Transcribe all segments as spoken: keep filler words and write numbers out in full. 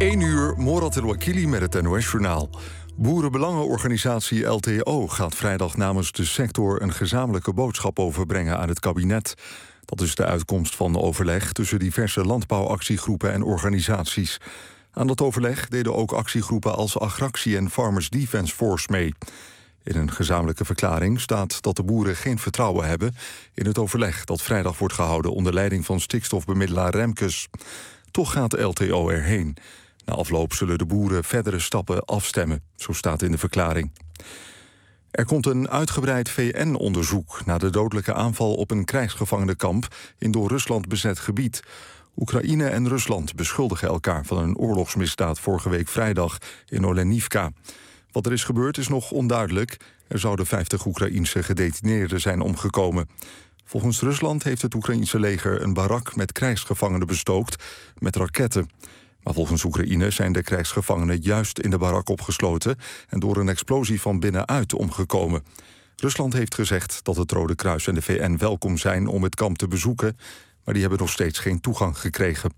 één uur, Morat El-Wakili met het N O S-journaal. Boerenbelangenorganisatie L T O gaat vrijdag namens de sector een gezamenlijke boodschap overbrengen aan het kabinet. Dat is de uitkomst van overleg tussen diverse landbouwactiegroepen en organisaties. Aan dat overleg deden ook actiegroepen als Agractie en Farmers Defence Force mee. In een gezamenlijke verklaring staat dat de boeren geen vertrouwen hebben in het overleg dat vrijdag wordt gehouden onder leiding van stikstofbemiddelaar Remkes. Toch gaat L T O erheen. Na afloop zullen de boeren verdere stappen afstemmen, zo staat in de verklaring. Er komt een uitgebreid V N-onderzoek naar de dodelijke aanval op een krijgsgevangenenkamp in door Rusland bezet gebied. Oekraïne en Rusland beschuldigen elkaar van een oorlogsmisdaad vorige week vrijdag in Olenivka. Wat er is gebeurd is nog onduidelijk. Er zouden vijftig Oekraïense gedetineerden zijn omgekomen. Volgens Rusland heeft het Oekraïense leger een barak met krijgsgevangenen bestookt met raketten. Maar volgens Oekraïne zijn de krijgsgevangenen juist in de barak opgesloten en door een explosie van binnenuit omgekomen. Rusland heeft gezegd dat het Rode Kruis en de V N welkom zijn om het kamp te bezoeken, maar die hebben nog steeds geen toegang gekregen.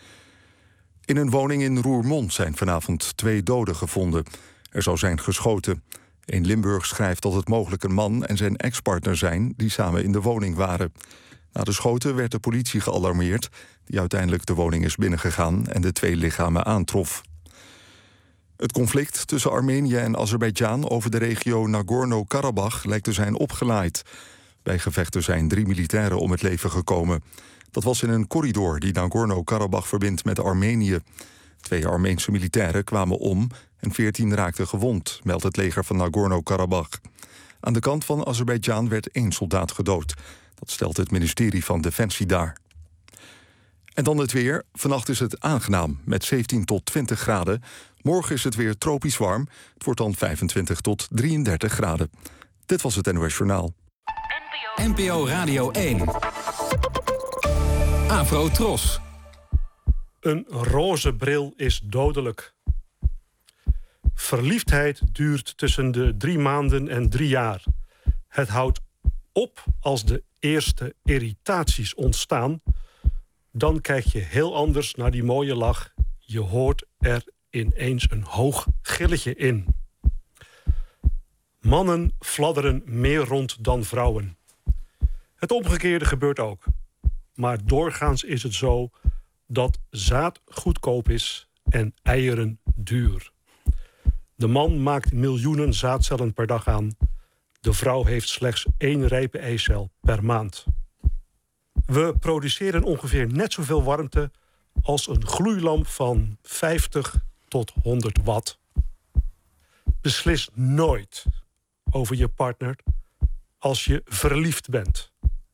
In een woning in Roermond zijn vanavond twee doden gevonden. Er zou zijn geschoten. Een Limburg schrijft dat het mogelijk een man en zijn ex-partner zijn die samen in de woning waren. Na de schoten werd de politie gealarmeerd, die uiteindelijk de woning is binnengegaan en de twee lichamen aantrof. Het conflict tussen Armenië en Azerbeidzjan over de regio Nagorno-Karabakh lijkt te zijn opgelaaid. Bij gevechten zijn drie militairen om het leven gekomen. Dat was in een corridor die Nagorno-Karabakh verbindt met Armenië. Twee Armeense militairen kwamen om en veertien raakten gewond, meldt het leger van Nagorno-Karabakh. Aan de kant van Azerbeidzjan werd één soldaat gedood. Dat stelt het ministerie van Defensie daar. En dan het weer. Vannacht is het aangenaam met zeventien tot twintig graden. Morgen is het weer tropisch warm. Het wordt dan vijfentwintig tot drieëndertig graden. Dit was het N O S Journaal. N P O Radio één. Afro Tros. Een roze bril is dodelijk. Verliefdheid duurt tussen de drie maanden en drie jaar. Het houdt op als de eerste irritaties ontstaan. Dan kijk je heel anders naar die mooie lach. Je hoort er ineens een hoog gilletje in. Mannen fladderen meer rond dan vrouwen. Het omgekeerde gebeurt ook. Maar doorgaans is het zo dat zaad goedkoop is en eieren duur. De man maakt miljoenen zaadcellen per dag aan. De vrouw heeft slechts één rijpe eicel per maand. We produceren ongeveer net zoveel warmte als een gloeilamp van vijftig tot honderd watt. Beslis nooit over je partner als je verliefd bent.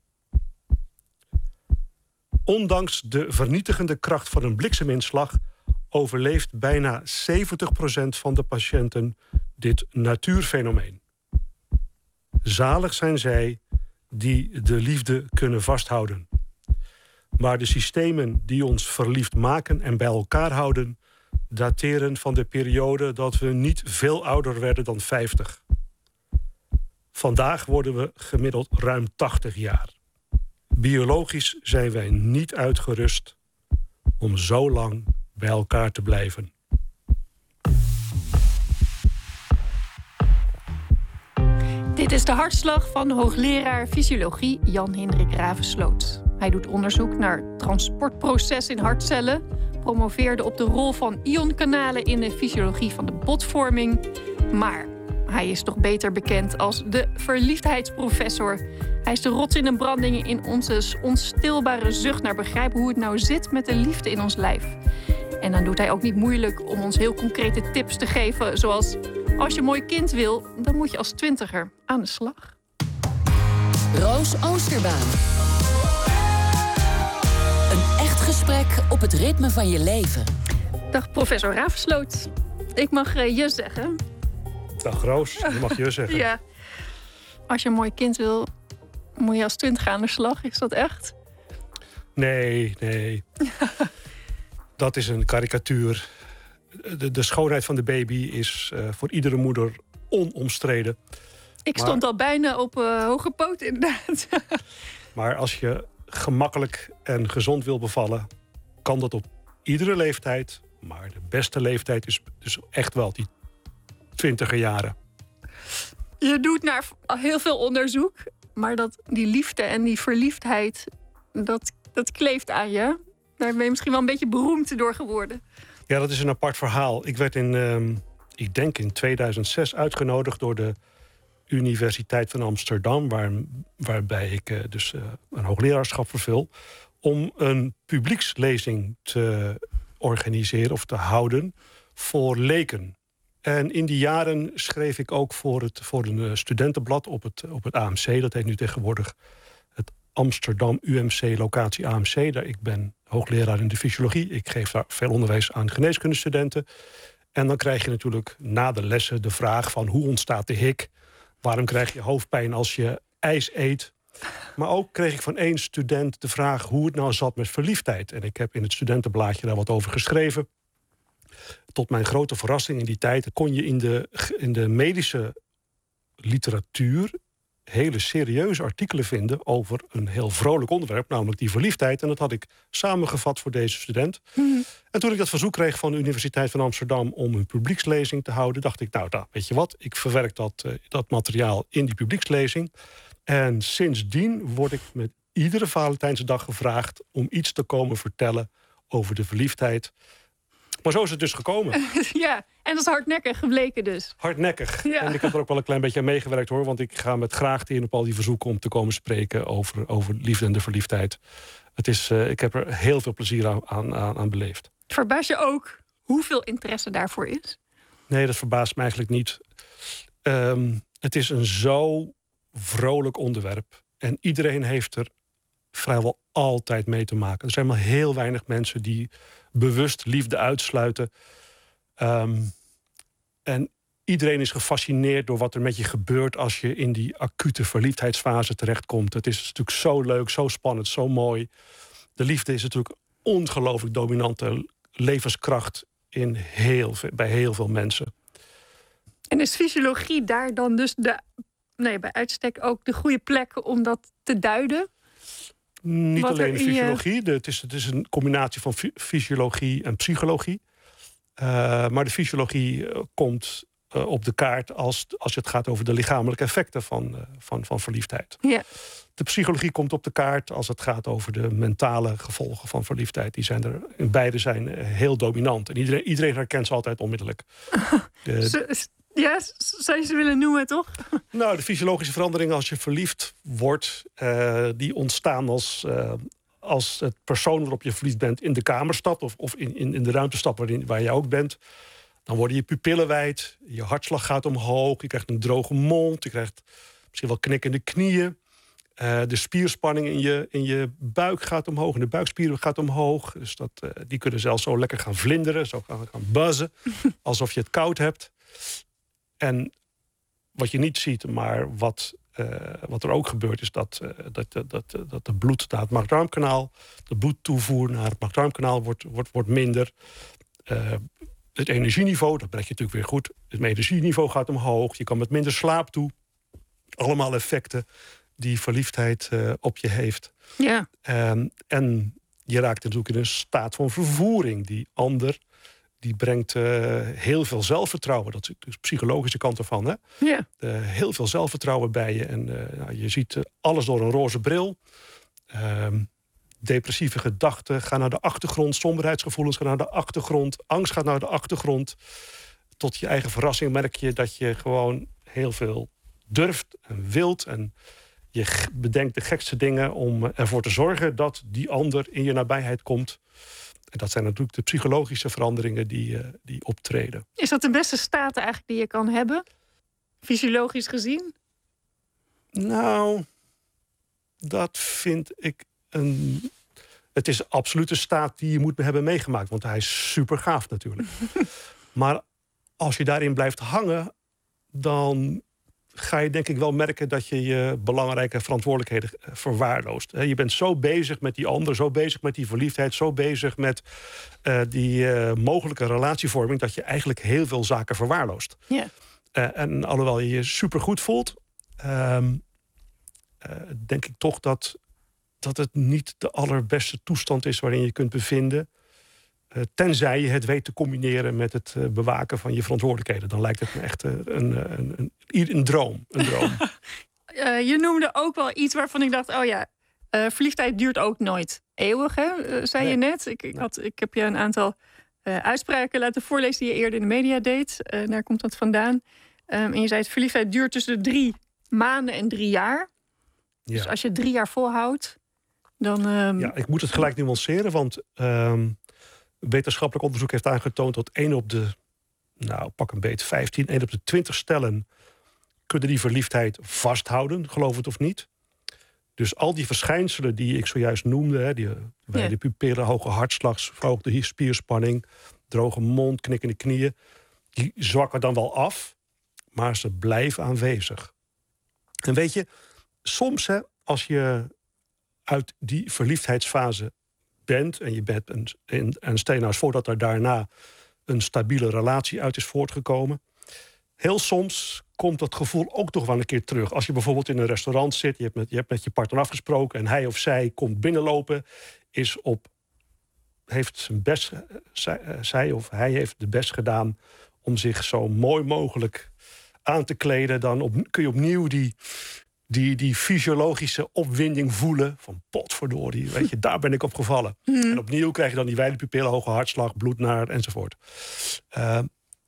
Ondanks de vernietigende kracht van een blikseminslag overleeft bijna zeventig procent van de patiënten dit natuurfenomeen. Zalig zijn zij die de liefde kunnen vasthouden. Maar de systemen die ons verliefd maken en bij elkaar houden dateren van de periode dat we niet veel ouder werden dan vijftig. Vandaag worden we gemiddeld ruim tachtig jaar. Biologisch zijn wij niet uitgerust om zo lang bij elkaar te blijven. Dit is de hartslag van hoogleraar fysiologie Jan-Hendrik Ravensloot. Hij doet onderzoek naar het transportproces in hartcellen, promoveerde op de rol van ionkanalen in de fysiologie van de botvorming. Maar hij is toch beter bekend als de verliefdheidsprofessor. Hij is de rots in de brandingen in onze onstilbare zucht naar begrijpen hoe het nou zit met de liefde in ons lijf. En dan doet hij ook niet moeilijk om ons heel concrete tips te geven, zoals: als je een mooi kind wil, dan moet je als twintiger aan de slag. Roos Oosterbaan. Een echt gesprek op het ritme van je leven. Dag professor Ravensloot. Ik mag uh, je zeggen. Dag Roos, je mag je zeggen. Ja. Als je een mooi kind wil, moet je als twintiger aan de slag. Is dat echt? Nee, nee. Dat is een karikatuur. De, de schoonheid van de baby is uh, voor iedere moeder onomstreden. Ik maar, stond al bijna op uh, hoge poot, inderdaad. Maar als je gemakkelijk en gezond wil bevallen, kan dat op iedere leeftijd, Maar de beste leeftijd is dus echt wel die twintiger jaren. Je doet naar heel veel onderzoek, maar dat, die liefde en die verliefdheid, dat, dat kleeft aan je. Daar ben je misschien wel een beetje beroemd door geworden. Ja, dat is een apart verhaal. Ik werd in, uh, ik denk in tweeduizend zes uitgenodigd door de Universiteit van Amsterdam, waar, waarbij ik uh, dus uh, een hoogleraarschap vervul, om een publiekslezing te organiseren of te houden voor leken. En in die jaren schreef ik ook voor, het, voor een studentenblad op het, op het A M C. Dat heet nu tegenwoordig het Amsterdam U M C locatie A M C. Daar, ik ben hoogleraar in de fysiologie. Ik geef daar veel onderwijs aan geneeskundestudenten. En dan krijg je natuurlijk na de lessen de vraag van hoe ontstaat de hik? Waarom krijg je hoofdpijn als je ijs eet? Maar ook kreeg ik van één student de vraag hoe het nou zat met verliefdheid. En ik heb in het studentenblaadje daar wat over geschreven. Tot mijn grote verrassing in die tijd kon je in de, in de medische literatuur hele serieuze artikelen vinden over een heel vrolijk onderwerp, namelijk die verliefdheid. En dat had ik samengevat voor deze student. Mm-hmm. En toen ik dat verzoek kreeg van de Universiteit van Amsterdam om een publiekslezing te houden, dacht ik, nou, nou weet je wat, ik verwerk dat, uh, dat materiaal in die publiekslezing. En sindsdien word ik met iedere Valentijnsdag gevraagd om iets te komen vertellen over de verliefdheid. Maar zo is het dus gekomen. Ja, en dat is hardnekkig gebleken dus. Hardnekkig. Ja. En ik heb er ook wel een klein beetje aan meegewerkt hoor. Want ik ga met graagte in op al die verzoeken om te komen spreken over, over liefde en de verliefdheid. Het is, uh, ik heb er heel veel plezier aan, aan, aan beleefd. Verbaas je ook hoeveel interesse daarvoor is? Nee, dat verbaast me eigenlijk niet. Um, het is een zo vrolijk onderwerp. En iedereen heeft er vrijwel altijd mee te maken. Er zijn maar heel weinig mensen die bewust liefde uitsluiten. Um, en iedereen is gefascineerd door wat er met je gebeurt als je in die acute verliefdheidsfase terechtkomt. Het is natuurlijk zo leuk, zo spannend, zo mooi. De liefde is natuurlijk ongelooflijk dominante levenskracht in heel, bij heel veel mensen. En is fysiologie daar dan dus de, nee, bij uitstek ook de goede plek om dat te duiden? Niet Wat alleen de je... fysiologie. De, het, is, het is een combinatie van fy- fysiologie en psychologie. Uh, maar de fysiologie uh, komt uh, op de kaart als, als het gaat over de lichamelijke effecten van, uh, van, van verliefdheid. Ja. De psychologie komt op de kaart als het gaat over de mentale gevolgen van verliefdheid. Die zijn er, in beide zijn uh, heel dominant. En iedereen, iedereen herkent ze altijd onmiddellijk. De, Ja, zou je ze willen noemen, toch? Nou, de fysiologische veranderingen als je verliefd wordt, uh, die ontstaan als, uh, als het persoon waarop je verliefd bent in de kamer stapt of, of in, in, in de ruimte stapt waarin, waar je ook bent. Dan worden je pupillen wijd, je hartslag gaat omhoog, je krijgt een droge mond, je krijgt misschien wel knikkende knieën. Uh, de spierspanning in je, in je buik gaat omhoog en de buikspieren gaat omhoog. Dus dat, uh, die kunnen zelfs zo lekker gaan vlinderen, zo gaan, gaan buzzen, alsof je het koud hebt. En wat je niet ziet, maar wat, uh, wat er ook gebeurt, is dat, uh, dat, dat, dat, dat de bloed naar het maag-darmkanaal, de bloedtoevoer naar het maag-darmkanaal wordt, wordt, wordt minder. Uh, het energieniveau, dat breng je natuurlijk weer goed. Het energieniveau gaat omhoog. Je kan met minder slaap toe. Allemaal effecten die verliefdheid uh, op je heeft. Ja. Um, en je raakt natuurlijk in een staat van vervoering. Die ander die brengt uh, heel veel zelfvertrouwen. Dat is de psychologische kant ervan. Hè? Ja. Uh, heel veel zelfvertrouwen bij je. En uh, nou, je ziet uh, alles door een roze bril. Uh, depressieve gedachten gaan naar de achtergrond. Somberheidsgevoelens gaan naar de achtergrond. Angst gaat naar de achtergrond. Tot je eigen verrassing merk je dat je gewoon heel veel durft en wilt. En je bedenkt de gekste dingen om ervoor te zorgen dat die ander in je nabijheid komt. En dat zijn natuurlijk de psychologische veranderingen die, uh, die optreden. Is dat de beste staat eigenlijk die je kan hebben? Fysiologisch gezien? Nou, dat vind ik een... Het is absoluut een staat die je moet hebben meegemaakt. Want hij is super gaaf natuurlijk. Maar als je daarin blijft hangen, dan ga je denk ik wel merken dat je je belangrijke verantwoordelijkheden verwaarloost. Je bent zo bezig met die ander, zo bezig met die verliefdheid, zo bezig met uh, die uh, mogelijke relatievorming, dat je eigenlijk heel veel zaken verwaarloost. Ja. Uh, en alhoewel je je supergoed voelt, uh, uh, denk ik toch dat, dat het niet de allerbeste toestand is waarin je kunt bevinden. Uh, tenzij je het weet te combineren met het uh, bewaken van je verantwoordelijkheden. Dan lijkt het me echt uh, een, een, een, een droom. Een droom. uh, je noemde ook wel iets waarvan ik dacht, oh ja, uh, verliefdheid duurt ook nooit eeuwig, hè? Uh, zei nee. je net. Ik, ik, had, ik heb je een aantal uh, uitspraken laten voorlezen die je eerder in de media deed. Uh, daar komt dat vandaan. Um, en je zei, het verliefdheid duurt tussen de drie maanden en drie jaar. Ja. Dus als je drie jaar volhoudt, dan... Um... Ja, ik moet het gelijk nuanceren, want um, wetenschappelijk onderzoek heeft aangetoond dat één op de, nou pak een beet, vijftien, één op de twintig stellen kunnen die verliefdheid vasthouden, geloof het of niet. Dus al die verschijnselen die ik zojuist noemde, hè, die wijde pupillen, hoge hartslag, verhoogde spierspanning, droge mond, knikkende knieën, die zwakken dan wel af, maar ze blijven aanwezig. En weet je, soms hè, als je uit die verliefdheidsfase bent en je bent een, en, en stel je nou eens voor dat er daarna een stabiele relatie uit is voortgekomen, heel soms komt dat gevoel ook nog wel een keer terug. Als je bijvoorbeeld in een restaurant zit, je hebt met je, hebt met je partner afgesproken en hij of zij komt binnenlopen, is op, heeft zijn best, zij, zij of hij heeft de best gedaan om zich zo mooi mogelijk aan te kleden, dan op, kun je opnieuw die, die, die fysiologische opwinding voelen van potverdorie, weet je, daar ben ik op gevallen. Mm. En opnieuw krijg je dan die wijde pupillen, hoge hartslag, bloed naar enzovoort. Uh,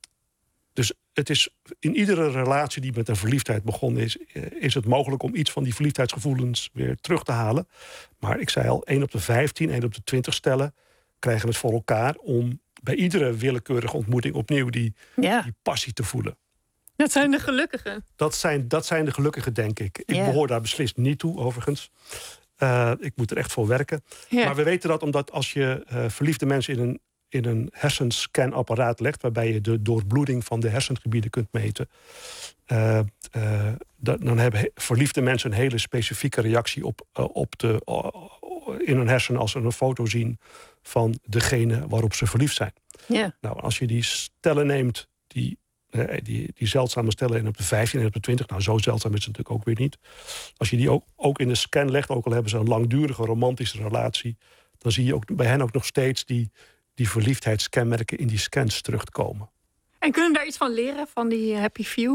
dus het is in iedere relatie die met een verliefdheid begonnen is, is het mogelijk om iets van die verliefdheidsgevoelens weer terug te halen. Maar ik zei al, één op de vijftien, één op de twintig stellen krijgen het voor elkaar om bij iedere willekeurige ontmoeting opnieuw die, ja. die passie te voelen. Dat zijn de gelukkigen. Dat zijn, dat zijn de gelukkigen, denk ik. Ik yeah. behoor daar beslist niet toe, overigens. Uh, ik moet er echt voor werken. Yeah. Maar we weten dat omdat als je uh, verliefde mensen in een, in een hersenscanapparaat legt, waarbij je de doorbloeding van de hersengebieden kunt meten, Uh, uh, dat, dan hebben verliefde mensen een hele specifieke reactie op, uh, op de, uh, in hun hersenen als ze een foto zien van degene waarop ze verliefd zijn. Yeah. Nou, als je die stellen neemt, die, uh, die, die zeldzame stellen in op de vijftien en op de twintig, nou zo zeldzaam is het natuurlijk ook weer niet. Als je die ook, ook in de scan legt, ook al hebben ze een langdurige romantische relatie, dan zie je ook bij hen ook nog steeds die, die verliefdheidskenmerken in die scans terugkomen. En kunnen we daar iets van leren, van die happy few?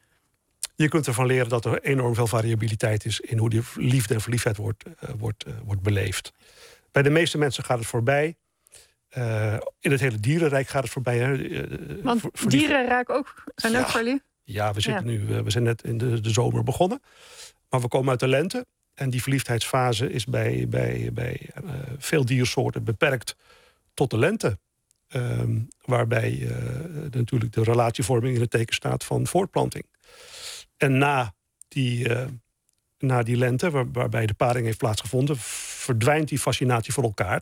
Je kunt ervan leren dat er enorm veel variabiliteit is in hoe die liefde en verliefdheid wordt, uh, wordt, uh, wordt beleefd. Bij de meeste mensen gaat het voorbij. Uh, in het hele dierenrijk gaat het voorbij. Hè. Uh, Want ver, dieren raken ook, zijn ja, ook verliefd? Ja, we, zitten ja. nu, uh, we zijn net in de, de zomer begonnen. Maar we komen uit de lente. En die verliefdheidsfase is bij, bij, bij uh, veel diersoorten beperkt tot de lente. Um, waarbij uh, de, natuurlijk de relatievorming in het teken staat van voortplanting. En na die, uh, na die lente, waar, waarbij de paring heeft plaatsgevonden, verdwijnt die fascinatie voor elkaar.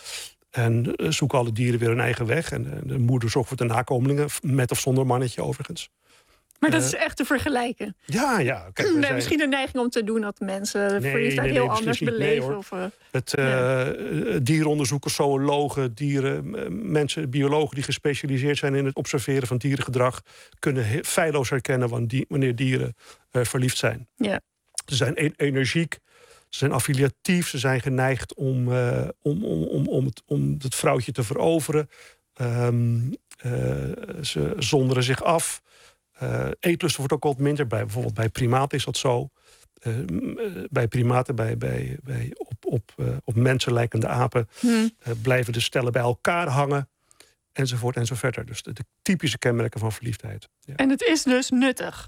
En uh, zoeken alle dieren weer hun eigen weg. En uh, de moeder zorgt voor de nakomelingen, met of zonder mannetje overigens. Maar dat uh, is echt te vergelijken. Ja, ja. Kijk, nee, zijn... Misschien de neiging om te doen dat mensen nee, verliefdheid nee, nee, heel anders beleven. Nee, of, uh, het, uh, ja. Dierenonderzoekers, zoologen, dieren, mensen, biologen die gespecialiseerd zijn in het observeren van dierengedrag, kunnen he- feilloos herkennen wanneer dieren uh, verliefd zijn. Ja. Ze zijn e- energiek, ze zijn affiliatief, ze zijn geneigd om, uh, om, om, om, om, het, om het vrouwtje te veroveren. Um, uh, ze zonderen zich af. Uh, eetlust wordt ook wat minder. Bij, bijvoorbeeld bij primaten is dat zo. Uh, bij primaten, bij, bij, bij op, op, uh, op mensen lijkende apen, hmm. uh, blijven de stellen bij elkaar hangen. Enzovoort en zo verder. Dus de, de typische kenmerken van verliefdheid. Ja. En het is dus nuttig.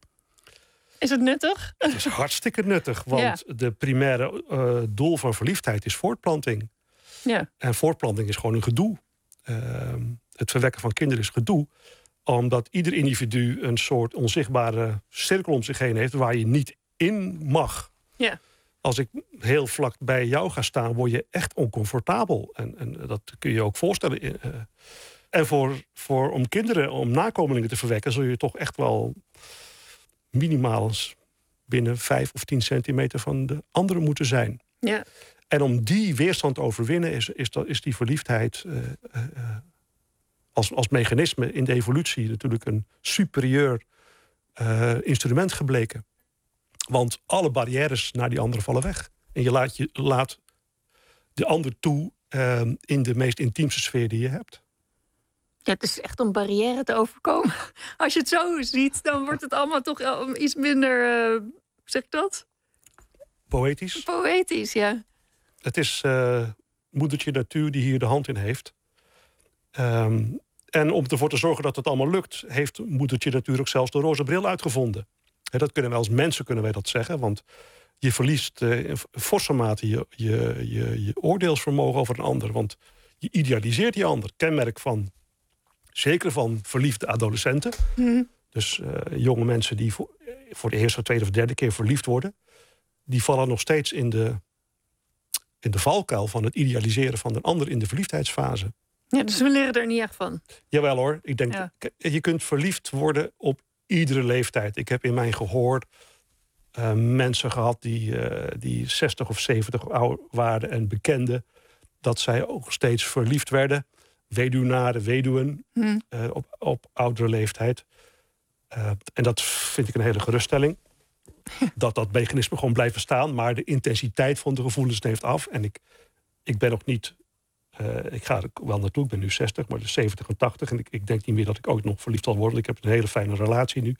Is het nuttig? Het is hartstikke nuttig. Want ja. de primaire uh, doel van verliefdheid is voortplanting. Ja. En voortplanting is gewoon een gedoe. Uh, het verwekken van kinderen is gedoe. Omdat ieder individu een soort onzichtbare cirkel om zich heen heeft waar je niet in mag. Ja. Als ik heel vlak bij jou ga staan, word je echt oncomfortabel. En, en dat kun je je ook voorstellen. Uh, en voor, voor, om kinderen, om nakomelingen te verwekken, zul je toch echt wel minimaal binnen vijf of tien centimeter van de andere moeten zijn. Ja. En om die weerstand te overwinnen is, is, dat, is die verliefdheid Uh, uh, Als, als mechanisme in de evolutie natuurlijk een superieur uh, instrument gebleken. Want alle barrières naar die andere vallen weg. En je laat, je laat de ander toe uh, in de meest intiemste sfeer die je hebt. Ja, het is echt om barrière te overkomen. Als je het zo ziet, dan wordt het allemaal toch iets minder, uh, zeg ik dat? Poëtisch. Poëtisch, ja. Het is uh, moedertje natuur die hier de hand in heeft. Um, en om ervoor te zorgen dat het allemaal lukt, heeft moedertje natuur ook zelfs de roze bril uitgevonden. En dat kunnen wij als mensen kunnen wij dat zeggen, want je verliest uh, in forse mate je, je, je, je oordeelsvermogen over een ander. Want je idealiseert die ander. Kenmerk van, zeker van verliefde adolescenten. Mm. Dus uh, jonge mensen die voor, voor de eerste, tweede of derde keer verliefd worden, die vallen nog steeds in de, in de valkuil van het idealiseren van een ander in de verliefdheidsfase. Ja, dus we leren er niet echt van. Jawel hoor. Ik denk, ja. Je kunt verliefd worden op iedere leeftijd. Ik heb in mijn gehoor uh, mensen gehad die, uh, die zestig of zeventig oud waren en bekenden dat zij ook steeds verliefd werden. Weduwnaren, weduwen, hmm. uh, op, op oudere leeftijd. Uh, en dat vind ik een hele geruststelling. dat dat mechanisme gewoon blijft staan. Maar de intensiteit van de gevoelens neemt af. En ik, ik ben nog niet... Uh, ik ga er wel naartoe, ik ben nu zestig, maar dus zeventig en tachtig. En ik, ik denk niet meer dat ik ooit nog verliefd zal worden. Ik heb een hele fijne relatie nu.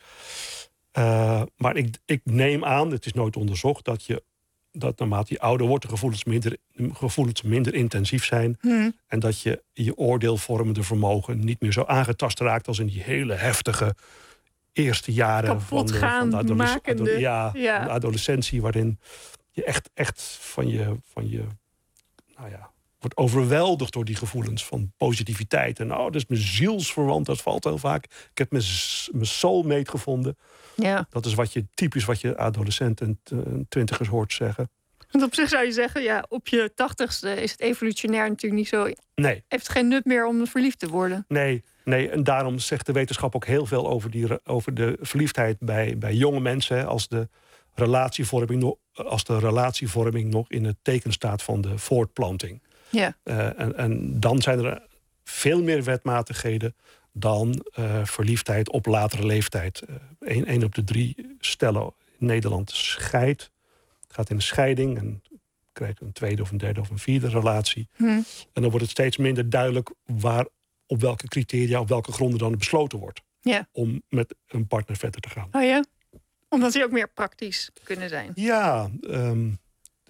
Uh, maar ik, ik neem aan, het is nooit onderzocht, dat je dat naarmate je ouder wordt, de gevoelens minder, gevoelens minder intensief zijn. Hmm. En dat je je oordeelvormende vermogen niet meer zo aangetast raakt als in die hele heftige eerste jaren van de, van de, adolesc- adole- ja, ja. de adolescentie, waarin je echt, echt van je, van je nou ja, wordt overweldigd door die gevoelens van positiviteit. En oh, dat is mijn zielsverwant, dat valt heel vaak. Ik heb mijn, mijn soulmate gevonden. Ja. Dat is wat je typisch wat je adolescenten en twintigers hoort zeggen. Want op zich zou je zeggen, ja, op je tachtigste is het evolutionair natuurlijk niet zo. Nee. Heeft geen nut meer om verliefd te worden. Nee, nee, en daarom zegt de wetenschap ook heel veel over, die, over de verliefdheid bij, bij jonge mensen. Als de relatievorming nog, als de relatievorming nog in het teken staat van de voortplanting. Ja. Uh, en, en dan zijn er veel meer wetmatigheden dan uh, verliefdheid op latere leeftijd. Eén uh, op de drie stellen in Nederland scheidt. Gaat in een scheiding en krijgt een tweede of een derde of een vierde relatie. Hmm. En dan wordt het steeds minder duidelijk waar, op welke criteria, op welke gronden dan besloten wordt. Ja. Om met een partner verder te gaan. Oh ja? Omdat die ook meer praktisch kunnen zijn. Ja, um,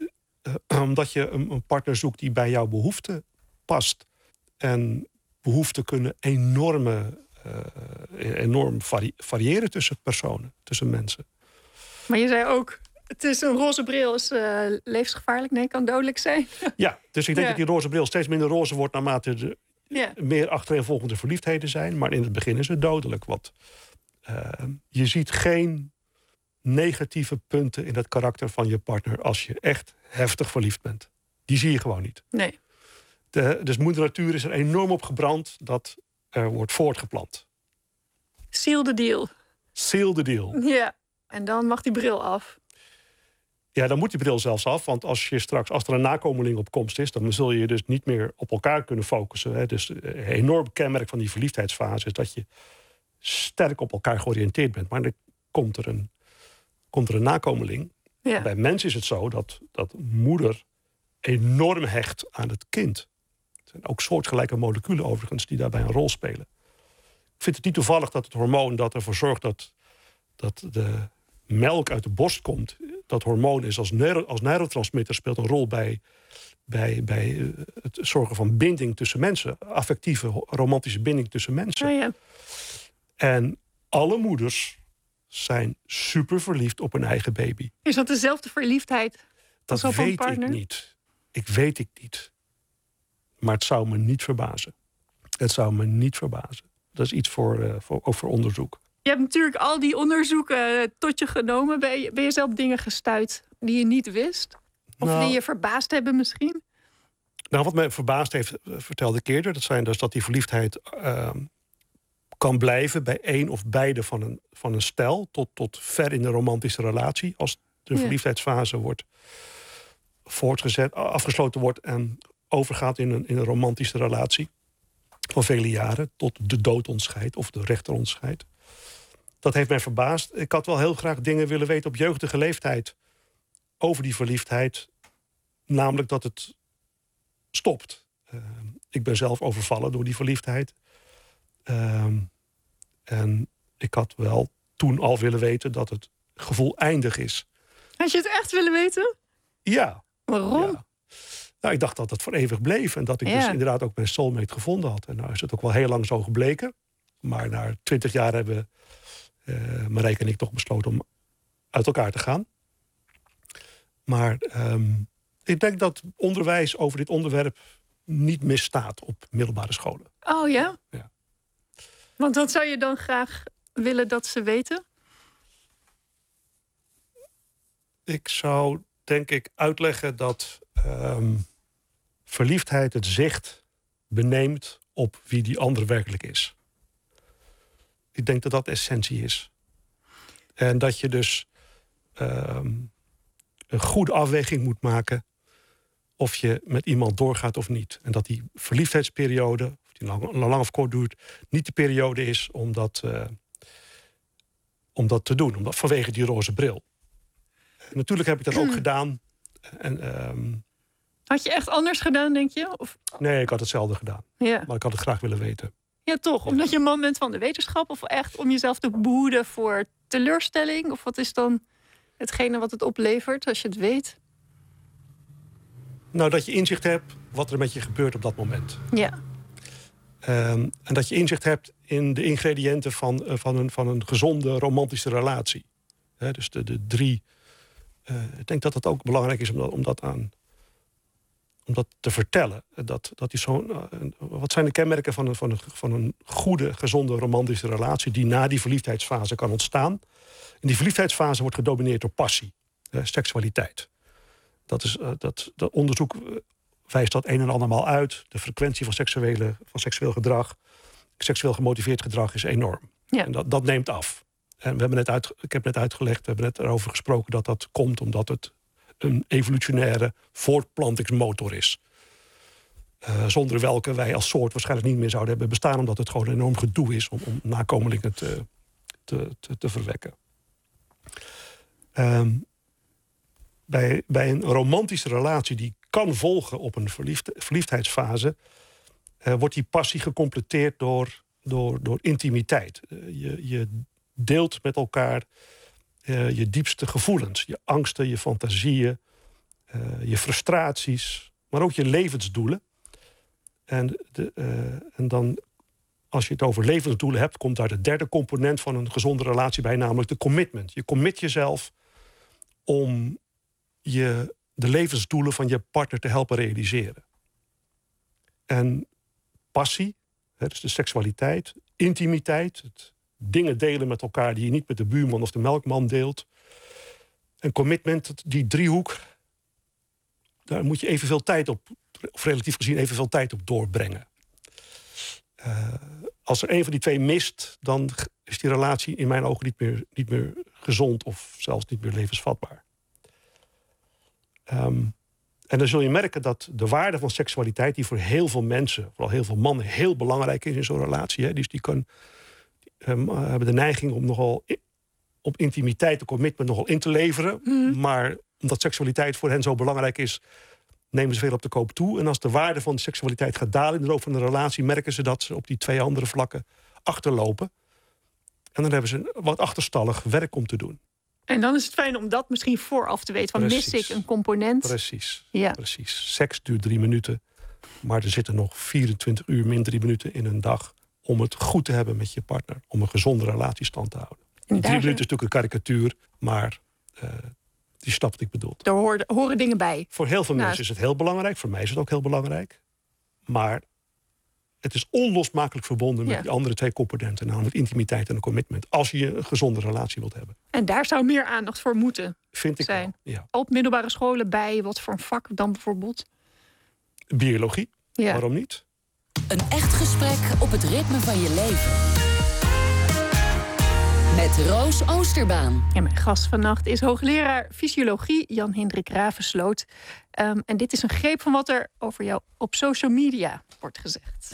uh, omdat je een, een partner zoekt die bij jouw behoeften past. En behoeften kunnen enorme, uh, enorm vari- variëren tussen personen, tussen mensen. Maar je zei ook, het is een roze bril is uh, levensgevaarlijk. Nee, kan dodelijk zijn. Ja, dus ik denk ja. dat die roze bril steeds minder roze wordt naarmate er ja. meer achtereenvolgende verliefdheden zijn. Maar in het begin is het dodelijk. Want uh, je ziet geen negatieve punten in het karakter van je partner als je echt heftig verliefd bent. Die zie je gewoon niet. Nee. De, dus moeder natuur is er enorm op gebrand dat er wordt voortgeplant. Seal the deal. Seal the deal. Ja, en dan mag die bril af. Ja, dan moet die bril zelfs af. Want als je straks, als er een nakomeling op komst is, dan zul je dus niet meer op elkaar kunnen focussen. Hè. Dus een enorm kenmerk van die verliefdheidsfase is dat je sterk op elkaar georiënteerd bent. Maar dan komt er een, komt er een nakomeling. Ja. Bij mensen is het zo dat, dat moeder enorm hecht aan het kind. Er zijn ook soortgelijke moleculen overigens die daarbij een rol spelen. Ik vind het niet toevallig dat het hormoon dat ervoor zorgt dat, dat de melk uit de borst komt, dat hormoon is als, neuro, als neurotransmitter speelt een rol bij, bij, bij het zorgen van binding tussen mensen. Affectieve, romantische binding tussen mensen. Oh ja. En alle moeders zijn super verliefd op hun eigen baby. Is dat dezelfde verliefdheid als dat op een weet partner? Ik niet. Ik weet ik niet. Maar het zou me niet verbazen. Het zou me niet verbazen. Dat is iets voor, uh, voor, ook voor onderzoek. Je hebt natuurlijk al die onderzoeken tot je genomen. Ben je, ben je zelf dingen gestuit die je niet wist? Of nou, die je verbaasd hebben misschien? Nou, wat mij verbaasd heeft, vertelde ik eerder. Dat zijn dus dat die verliefdheid uh, kan blijven bij één of beide van een, van een stel. Tot, tot ver in de romantische relatie. Als de ja. verliefdheidsfase wordt voortgezet, afgesloten wordt en overgaat in een, in een romantische relatie. Van vele jaren tot de dood ons scheidt of de rechter ons scheidt. Dat heeft mij verbaasd. Ik had wel heel graag dingen willen weten op jeugdige leeftijd over die verliefdheid. Namelijk dat het stopt. Uh, ik ben zelf overvallen door die verliefdheid. Uh, en ik had wel toen al willen weten dat het gevoel eindig is. Had je het echt willen weten? Ja. Waarom? Ja. Nou, ik dacht dat het voor eeuwig bleef. En dat ik ja. dus inderdaad ook mijn soulmate gevonden had. En nou is het ook wel heel lang zo gebleken. Maar na twintig jaar hebben uh, Marijke en ik toch besloten om uit elkaar te gaan. Maar um, ik denk dat onderwijs over dit onderwerp niet misstaat op middelbare scholen. Oh ja? Ja. Want wat zou je dan graag willen dat ze weten? Ik zou, denk ik, uitleggen dat um, verliefdheid het zicht beneemt op wie die ander werkelijk is. Ik denk dat dat de essentie is. En dat je dus um, een goede afweging moet maken of je met iemand doorgaat of niet. En dat die verliefdheidsperiode, of die lang, lang of kort duurt, niet de periode is om dat, uh, om dat te doen. Omdat, vanwege die roze bril. En natuurlijk heb ik dat ook gedaan. En, um, had je echt anders gedaan, denk je? Of... Nee, ik had hetzelfde gedaan. Ja. Maar ik had het graag willen weten. Ja, toch? Omdat je een man bent van de wetenschap? Of echt om jezelf te behoeden voor teleurstelling? Of wat is dan hetgene wat het oplevert als je het weet? Nou, dat je inzicht hebt wat er met je gebeurt op dat moment. Ja. Um, en dat je inzicht hebt in de ingrediënten van, uh, van, een, van een gezonde romantische relatie. He, dus de, de drie... Uh, ik denk dat het ook belangrijk is om dat, om dat, aan, om dat te vertellen. Dat, dat is zo'n, uh, wat zijn de kenmerken van een, van, een, van een goede, gezonde romantische relatie die na die verliefdheidsfase kan ontstaan? En die verliefdheidsfase wordt gedomineerd door passie, uh, seksualiteit. Dat, is, uh, dat, dat onderzoek wijst dat een en andermaal uit. De frequentie van, seksuele, van seksueel gedrag, seksueel gemotiveerd gedrag is enorm. Ja. En dat, dat neemt af. En we hebben net uit, ik heb net uitgelegd, we hebben net erover gesproken dat dat komt omdat het een evolutionaire voortplantingsmotor is. Uh, zonder welke wij als soort waarschijnlijk niet meer zouden hebben bestaan, omdat het gewoon een enorm gedoe is om, om nakomelingen te, te, te, te verwekken. Um, bij, bij een romantische relatie die kan volgen op een verliefd, verliefdheidsfase, uh, wordt die passie gecompleteerd door, door, door intimiteit. Uh, je, je deelt met elkaar uh, je diepste gevoelens, je angsten, je fantasieën, uh, je frustraties, maar ook je levensdoelen. En, de, uh, en dan, als je het over levensdoelen hebt, komt daar de derde component van een gezonde relatie bij, namelijk de commitment. Je commit jezelf om je, de levensdoelen van je partner te helpen realiseren. En passie, hè, dus de seksualiteit, intimiteit, het dingen delen met elkaar die je niet met de buurman of de melkman deelt. En commitment, die driehoek, daar moet je evenveel tijd op, of relatief gezien evenveel tijd op doorbrengen. Uh, als er een van die twee mist, dan is die relatie in mijn ogen niet meer, niet meer gezond of zelfs niet meer levensvatbaar. Um, en dan zul je merken dat de waarde van seksualiteit, die voor heel veel mensen, vooral heel veel mannen, heel belangrijk is in zo'n relatie. Hè, dus die kan, die, um, hebben de neiging om nogal op intimiteit, de commitment nogal in te leveren. Mm. Maar omdat seksualiteit voor hen zo belangrijk is, nemen ze veel op de koop toe. En als de waarde van de seksualiteit gaat dalen in de loop van de relatie, merken ze dat ze op die twee andere vlakken achterlopen. En dan hebben ze wat achterstallig werk om te doen. En dan is het fijn om dat misschien vooraf te weten. Van mis ik een component? Precies, ja. precies. Seks duurt drie minuten. Maar er zitten nog vierentwintig uur min drie minuten in een dag om het goed te hebben met je partner. Om een gezonde relatie stand te houden. Drie minuten is natuurlijk een karikatuur, maar uh, die stap wat ik bedoel. Er horen, horen dingen bij. Voor heel veel nou, mensen is het heel belangrijk. Voor mij is het ook heel belangrijk. Maar het is onlosmakelijk verbonden met ja. die andere twee componenten. Namelijk intimiteit en een commitment. Als je een gezonde relatie wilt hebben. En daar zou meer aandacht voor moeten Vind ik zijn. Wel, ja. Op middelbare scholen bij wat voor een vak dan bijvoorbeeld? Biologie. Ja. Waarom niet? Een echt gesprek op het ritme van je leven. Met Roos Oosterbaan. En mijn gast vannacht is hoogleraar fysiologie Jan Hindrik Ravensloot. Um, en dit is een greep van wat er over jou op social media wordt gezegd.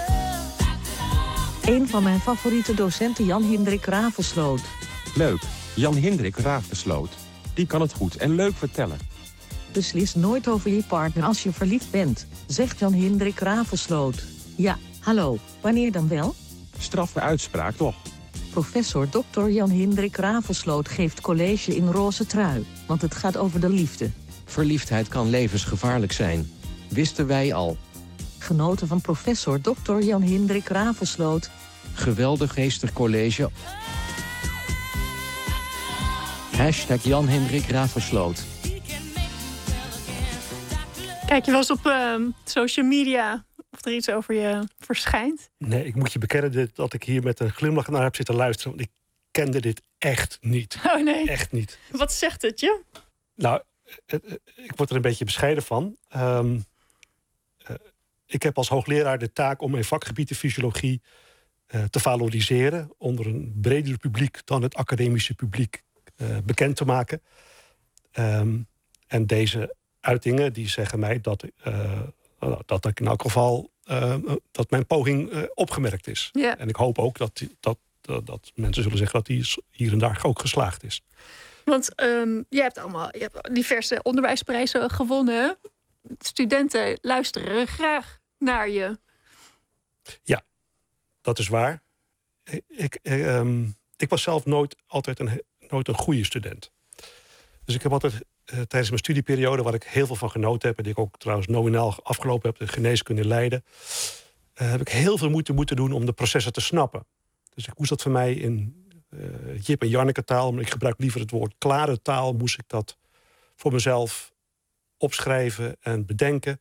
Een van mijn favoriete docenten, Jan Hindrik Ravensloot. Leuk, Jan Hindrik Ravensloot. Die kan het goed en leuk vertellen. Beslis nooit over je partner als je verliefd bent, zegt Jan-Hendrik Ravensloot. Ja, hallo, wanneer dan wel? Straffe uitspraak toch? Professor dokter Jan-Hendrik Ravensloot geeft college in roze trui, want het gaat over de liefde. Verliefdheid kan levensgevaarlijk zijn. Wisten wij al. Genoten van professor dokter Jan-Hendrik Ravensloot. Geweldig geestig college. Hashtag Jan-Hendrik Ravensloot. Kijk je wel eens op uh, social media of er iets over je verschijnt? Nee, ik moet je bekennen dit, dat ik hier met een glimlach naar heb zitten luisteren. Want ik kende dit echt niet. Oh nee. Echt niet. Wat zegt het je? Nou, ik word er een beetje bescheiden van. Um, uh, ik heb als hoogleraar de taak om mijn vakgebied de fysiologie uh, te valoriseren. Onder een breder publiek dan het academische publiek uh, bekend te maken. Um, en deze uitingen die zeggen mij dat, uh, dat ik in elk geval uh, dat mijn poging uh, opgemerkt is. Ja. En ik hoop ook dat, dat, dat, dat mensen zullen zeggen dat die hier en daar ook geslaagd is. Want um, je hebt allemaal je hebt diverse onderwijsprijzen gewonnen. Studenten luisteren graag naar je. Ja, dat is waar. Ik, ik, um, ik was zelf nooit altijd een, nooit een goede student. Dus ik heb altijd uh, tijdens mijn studieperiode, waar ik heel veel van genoten heb, en die ik ook trouwens nominaal afgelopen heb, de geneeskunde Leiden, uh, heb ik heel veel moeite moeten doen om de processen te snappen. Dus ik moest dat voor mij in uh, Jip en Janneke taal, maar ik gebruik liever het woord klare taal, moest ik dat voor mezelf opschrijven en bedenken.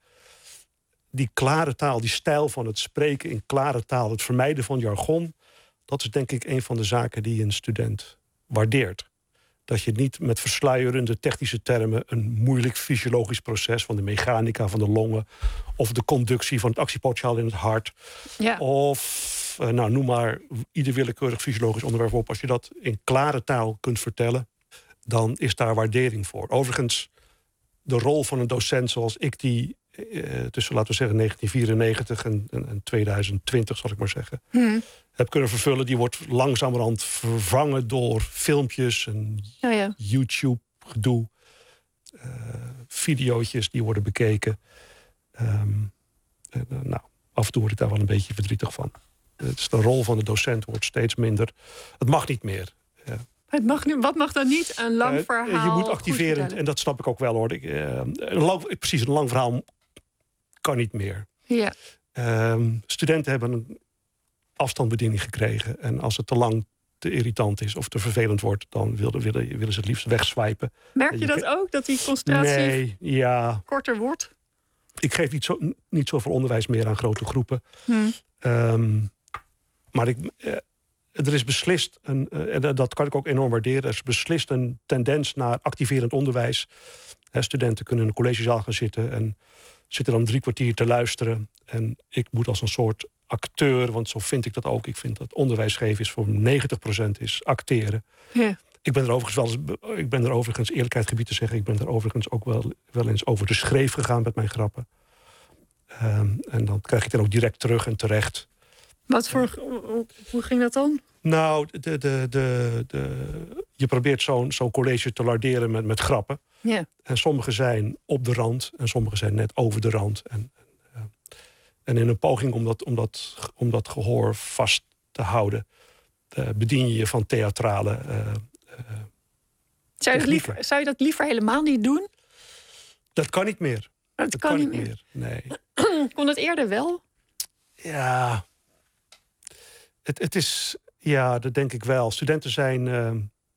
Die klare taal, die stijl van het spreken in klare taal, het vermijden van jargon, dat is denk ik een van de zaken die een student waardeert. Dat je niet met versluierende technische termen een moeilijk fysiologisch proces van de mechanica van de longen of de conductie van het actiepotentiaal in het hart, Ja. of uh, nou, noem maar ieder willekeurig fysiologisch onderwerp op. Als je dat in klare taal kunt vertellen, dan is daar waardering voor. Overigens, de rol van een docent zoals ik die uh, tussen, laten we zeggen, negentien vierennegentig en, en, en tweeduizend twintig, zal ik maar zeggen, Hmm. heb kunnen vervullen, die wordt langzamerhand vervangen door filmpjes en Oh ja. YouTube-gedoe. Uh, videootjes die worden bekeken. Um, en, uh, nou, af en toe word ik daar wel een beetje verdrietig van. Het is de rol van de docent wordt steeds minder. Het mag niet meer. Uh, Het mag nu, wat mag dan niet? Een lang uh, verhaal. Je moet goed activerend, vertellen. en dat snap ik ook wel hoor. Ik, uh, een lang, precies, een lang verhaal kan niet meer. Ja. Um, studenten hebben een afstandsbediening gekregen. En als het te lang te irritant is of te vervelend wordt, dan willen, willen, willen ze het liefst wegswipen. Merk En je je dat ook? Dat die concentratie Nee, ja. korter wordt? Ik geef niet, zo, niet zoveel onderwijs meer aan grote groepen. Hmm. Um, maar ik, eh, er is beslist, een, uh, en dat kan ik ook enorm waarderen, er is beslist een tendens naar activerend onderwijs. He, studenten kunnen in een collegezaal gaan zitten en zitten dan drie kwartier te luisteren. En ik moet als een soort acteur, want zo vind ik dat ook. Ik vind dat onderwijs geven is voor negentig procent is acteren. Ja. Ik ben er overigens wel eens, ik ben er overigens eerlijkheid gebied te zeggen, ik ben er overigens ook wel, wel eens over de schreef gegaan met mijn grappen. Um, en dan krijg ik het ook direct terug en terecht. Wat voor, hoe, hoe ging dat dan? Nou, de, de, de, de, je probeert zo'n zo'n college te larderen met, met grappen. Ja. En sommige zijn op de rand en sommige zijn net over de rand. En, en, uh, en in een poging om dat, om, dat, om dat gehoor vast te houden, uh, bedien je je van theatrale uh, uh, Zou je, dat liever, zou je dat liever helemaal niet doen? Dat kan niet meer. Dat, Dat kan, kan niet niet meer. meer. Nee. Kon het eerder wel? Ja, het, het is, ja, dat denk ik wel. Studenten zijn, uh,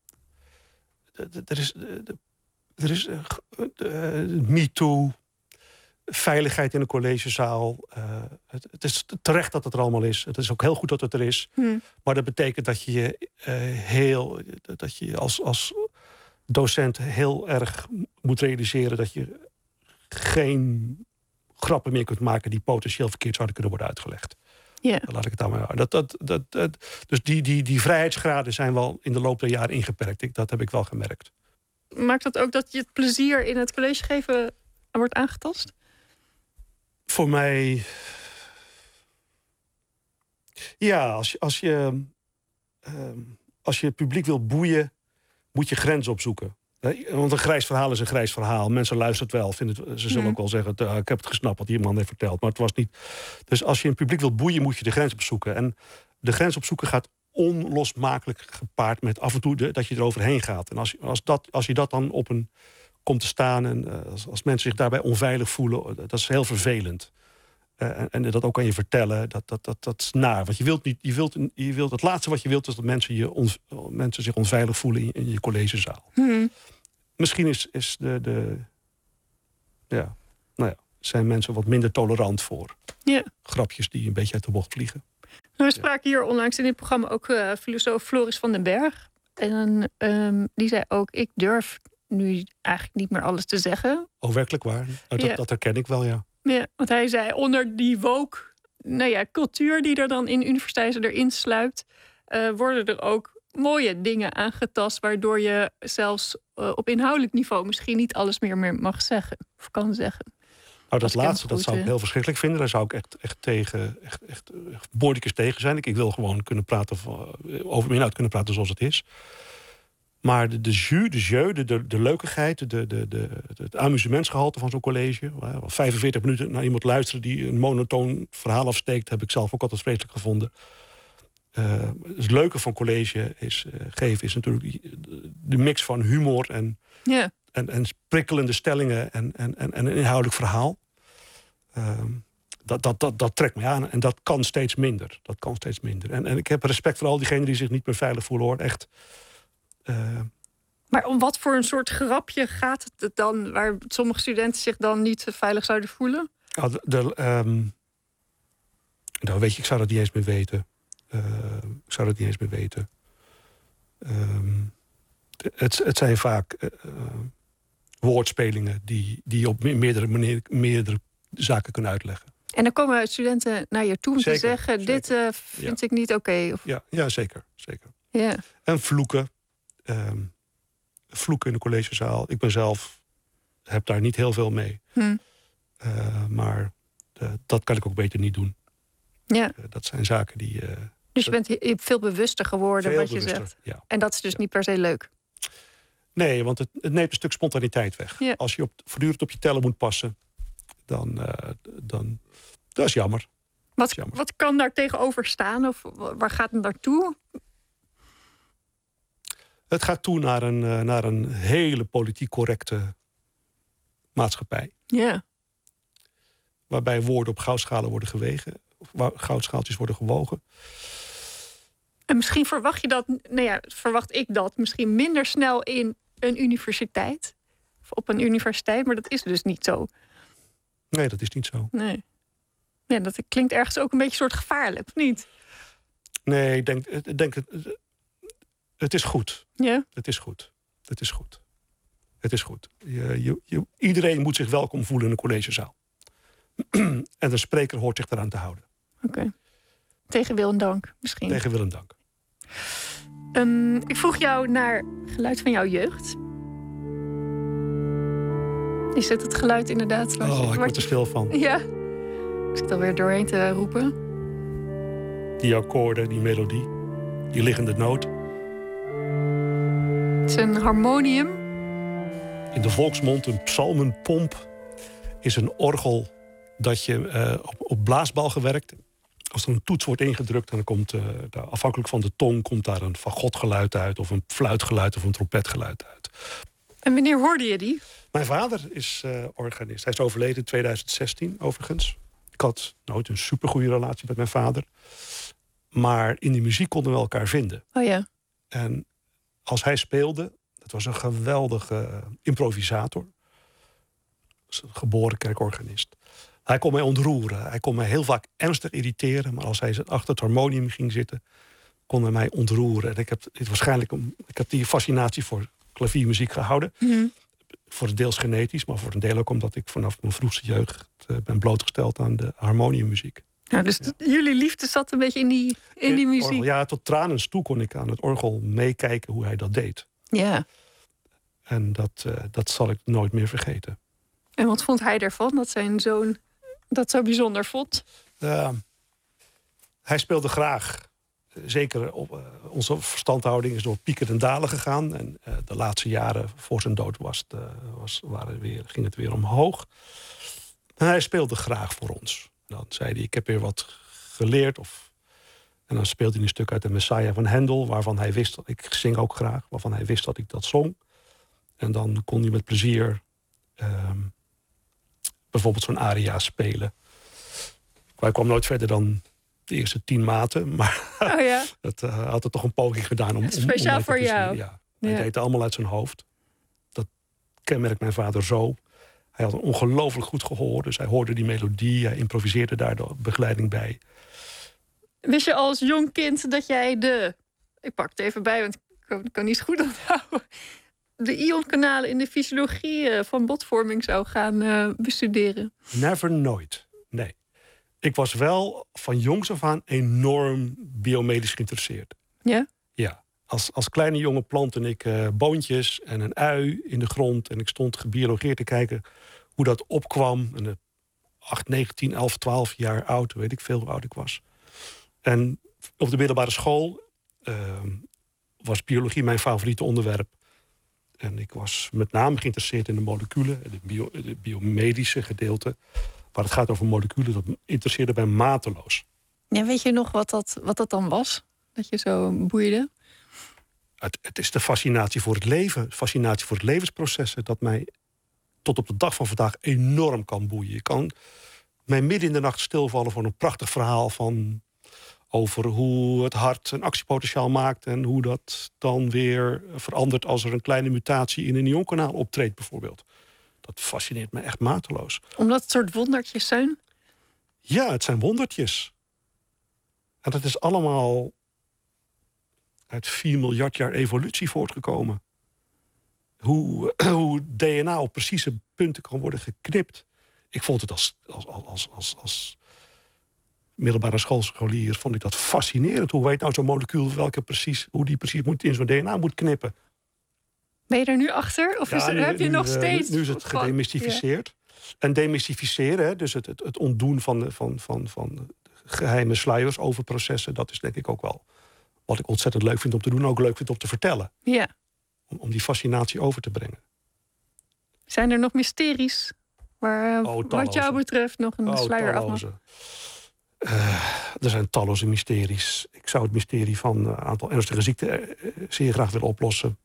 er is, er is uh, uh, MeToo, veiligheid in een collegezaal. Uh, het, het is terecht dat het er allemaal is. Het is ook heel goed dat het er is. Hmm. Maar dat betekent dat je uh, heel, dat je als, als docent heel erg moet realiseren dat je geen grappen meer kunt maken die potentieel verkeerd zouden kunnen worden uitgelegd. Ja. Dan laat ik het aan mij houden. Dat, dat, dat, dat, dus die, die, die vrijheidsgraden zijn wel in de loop der jaren ingeperkt. Ik, dat heb ik wel gemerkt. Maakt dat ook dat je het plezier in het collegegeven wordt aangetast? Voor mij, ja, als, je- als, je, uh, als je het publiek wil boeien, moet je grenzen opzoeken. Want een grijs verhaal is een grijs verhaal. Mensen luisteren wel. Vinden het, ze zullen Mm. ook wel zeggen, uh, ik heb het gesnapt wat die man heeft verteld. Maar het was niet. Dus als je een publiek wilt boeien, moet je de grens opzoeken. En de grens opzoeken gaat onlosmakelijk gepaard met af en toe de, dat je eroverheen gaat. En als, als, dat, als je dat dan op een komt te staan en uh, als, als mensen zich daarbij onveilig voelen, dat is heel vervelend. Uh, en, en dat ook aan je vertellen, dat, dat, dat, dat is naar. Want je wilt niet, je wilt, je wilt, het laatste wat je wilt is dat mensen, je on, mensen zich onveilig voelen in, in je collegezaal. Hmm. Misschien is, is de, de. Ja, nou ja, zijn mensen wat minder tolerant voor Ja. grapjes die een beetje uit de bocht vliegen. We spraken hier onlangs in dit programma ook uh, filosoof Floris van den Berg. En um, die zei ook, ik durf nu eigenlijk niet meer alles te zeggen. Oh, werkelijk waar? Nou, dat, Ja. dat herken ik wel, ja. Ja, want hij zei, onder die woke nou ja, cultuur die er dan in universiteiten erin sluipt, uh, worden er ook mooie dingen aangetast, waardoor je zelfs uh, op inhoudelijk niveau misschien niet alles meer, meer mag zeggen of kan zeggen. Nou, dat Als ik hem laatste, dat goed, zou ik uh, heel verschrikkelijk vinden. Daar zou ik echt, echt tegen, echt, echt, echt boordicus tegen zijn. Ik, ik wil gewoon kunnen praten van, over mijn inhoud kunnen praten zoals het is. Maar de, de jus, de jeu, de, de, de leukigheid, de, de, de, het amusementsgehalte van zo'n college, vijfenveertig minuten naar iemand luisteren die een monotoon verhaal afsteekt, heb ik zelf ook altijd vreselijk gevonden. Uh, het leuke van college is, uh, geven is natuurlijk de mix van humor en, Ja. en, en prikkelende stellingen en, en, en, en een inhoudelijk verhaal. Uh, dat, dat, dat, dat trekt me aan en dat kan steeds minder. Dat kan steeds minder. En, en ik heb respect voor al diegenen die zich niet meer veilig voelen, hoor. Echt. Uh, Maar om wat voor een soort grapje gaat het dan, waar sommige studenten zich dan niet veilig zouden voelen? Nou, de, de, um, nou, weet je, ik zou dat niet eens meer weten. Uh, ik zou dat niet eens meer weten. Um, het, het zijn vaak uh, woordspelingen die, die je op meerdere, meneer, meerdere zaken kunnen uitleggen. En dan komen studenten naar je toe om Zeker, te zeggen, zeker. dit uh, vind Ja. ik niet oké. Okay, of... ja, ja, zeker. zeker. Ja. En vloeken. Um, vloeken in de collegezaal. Ik ben zelf, heb daar niet heel veel mee. Hm. Uh, maar uh, dat kan ik ook beter niet doen. Ja. Uh, dat zijn zaken die... Uh, Dus je bent he- veel bewuster geworden veel wat je bewuster, zegt. Ja. En dat is dus Ja. niet per se leuk. Nee, want het, het neemt een stuk spontaniteit weg. Ja. Als je op, voortdurend op je tellen moet passen, dan, uh, dan dat is jammer. Wat, is jammer. wat kan daar tegenover staan? Of waar gaat het naartoe? Het gaat toe naar een, uh, naar een hele politiek correcte maatschappij. Ja. Waarbij woorden op goudschalen worden gewegen. Of waar goudschaaltjes worden gewogen. En misschien verwacht je dat, nou ja, verwacht ik dat misschien minder snel in een universiteit. Of op een universiteit, maar dat is dus niet zo. Nee, dat is niet zo. Nee. Ja, dat klinkt ergens ook een beetje soort gevaarlijk, of niet? Nee, ik denk, ik denk het, het is goed. Ja. Het is goed. Het is goed. Het is goed. Je, je, je, iedereen moet zich welkom voelen in een collegezaal. En de spreker hoort zich daaraan te houden. Oké. Okay. Tegen wil en dank, misschien. Tegen wil en dank. Um, ik vroeg jou naar geluid van jouw jeugd. Is het het geluid inderdaad? Oh, ik word er stil van. Ja. Ik zit alweer doorheen te roepen. Die akkoorden, die melodie, die liggende noot. Het is een harmonium. In de volksmond een psalmenpomp is een orgel dat je uh, op, op blaasbalgen werkt. Als er een toets wordt ingedrukt, dan komt uh, daar, afhankelijk van de tong, komt daar een fagotgeluid uit, of een fluitgeluid of een trompetgeluid uit. En wanneer hoorde je die? Mijn vader is uh, organist. Hij is overleden in tweeduizend zestien, overigens. Ik had nooit een supergoeie relatie met mijn vader. Maar in die muziek konden we elkaar vinden. Oh ja. En als hij speelde, dat was een geweldige improvisator. Een geboren kerkorganist. Hij kon mij ontroeren. Hij kon mij heel vaak ernstig irriteren. Maar als hij achter het harmonium ging zitten, kon hij mij ontroeren. En ik heb, het waarschijnlijk, ik heb die fascinatie voor klaviermuziek gehouden. Mm-hmm. Voor het deels genetisch, maar voor een deel ook omdat ik vanaf mijn vroegste jeugd uh, ben blootgesteld aan de harmoniummuziek. Nou, dus Ja. jullie liefde zat een beetje in die, in die muziek. Orgel, ja, tot tranens toe kon ik aan het orgel meekijken hoe hij dat deed. Ja. En dat, uh, dat zal ik nooit meer vergeten. En wat vond hij ervan, dat zijn zoon dat zo bijzonder vond? Uh, hij speelde graag, zeker op, uh, onze verstandhouding is door pieken en dalen gegaan. En uh, de laatste jaren voor zijn dood was het, uh, was, waren weer, ging het weer omhoog. En hij speelde graag voor ons. Dan zei hij, ik heb weer wat geleerd. Of... En dan speelde hij een stuk uit de Messiah van Handel, waarvan hij wist dat ik zing ook graag, waarvan hij wist dat ik dat zong. En dan kon hij met plezier uh, bijvoorbeeld zo'n aria spelen. Hij kwam nooit verder dan de eerste tien maten, maar oh ja. het, uh, had er toch een poging gedaan om. Speciaal om, om voor jou. Ja. Hij Ja. deed het allemaal uit zijn hoofd. Dat kenmerkt mijn vader zo. Hij had een ongelooflijk goed gehoor, dus hij hoorde die melodie, hij improviseerde daar de begeleiding bij. Wist je als jong kind dat jij de... Ik pak het even bij, want ik kan, ik kan niet zo goed onthouden. De ionkanalen in de fysiologie van botvorming zou gaan uh, bestuderen? Never, nooit. Nee. Ik was wel van jongs af aan enorm biomedisch geïnteresseerd. Ja? Ja. Als, als kleine jongen plantte ik uh, boontjes en een ui in de grond. En ik stond gebiologeerd te kijken hoe dat opkwam. En, uh, acht, negen, tien, elf, twaalf jaar oud, weet ik veel hoe oud ik was. En op de middelbare school uh, was biologie mijn favoriete onderwerp. En ik was met name geïnteresseerd in de moleculen, de, bio, de biomedische gedeelte. Waar het gaat over moleculen, dat interesseerde mij mateloos. Ja, weet je nog wat dat, wat dat dan was? Dat je zo boeide? Het, het is de fascinatie voor het leven, fascinatie voor het levensprocessen, dat mij tot op de dag van vandaag enorm kan boeien. Je kan mij midden in de nacht stilvallen voor een prachtig verhaal van over hoe het hart een actiepotentiaal maakt en hoe dat dan weer verandert als er een kleine mutatie in een ionkanaal optreedt bijvoorbeeld. Dat fascineert me echt mateloos. Omdat het soort wondertjes zijn? Ja, het zijn wondertjes. En dat is allemaal uit vier miljard jaar evolutie voortgekomen. Hoe, hoe D N A op precieze punten kan worden geknipt. Ik vond het als, als, als, als, als middelbare schoolscholier vond ik dat fascinerend. Hoe weet nou zo'n molecuul welke precies, hoe die precies moet in zo'n D N A moet knippen? Ben je er nu achter? Of is Ja, er, nu, heb je nu, nog steeds... Nu, nu is het gedemystificeerd. Ja. En demystificeren, dus het, het, het ontdoen van, van, van, van geheime sluiers over processen, dat is denk ik ook wel wat ik ontzettend leuk vind om te doen. Ook leuk vind om te vertellen. Ja. Om, om die fascinatie over te brengen. Zijn er nog mysteries waar oh, wat jou betreft nog een oh, sluier af mag? Uh, er zijn talloze mysteries. Ik zou het mysterie van een aantal ernstige ziekten uh, zeer graag willen oplossen.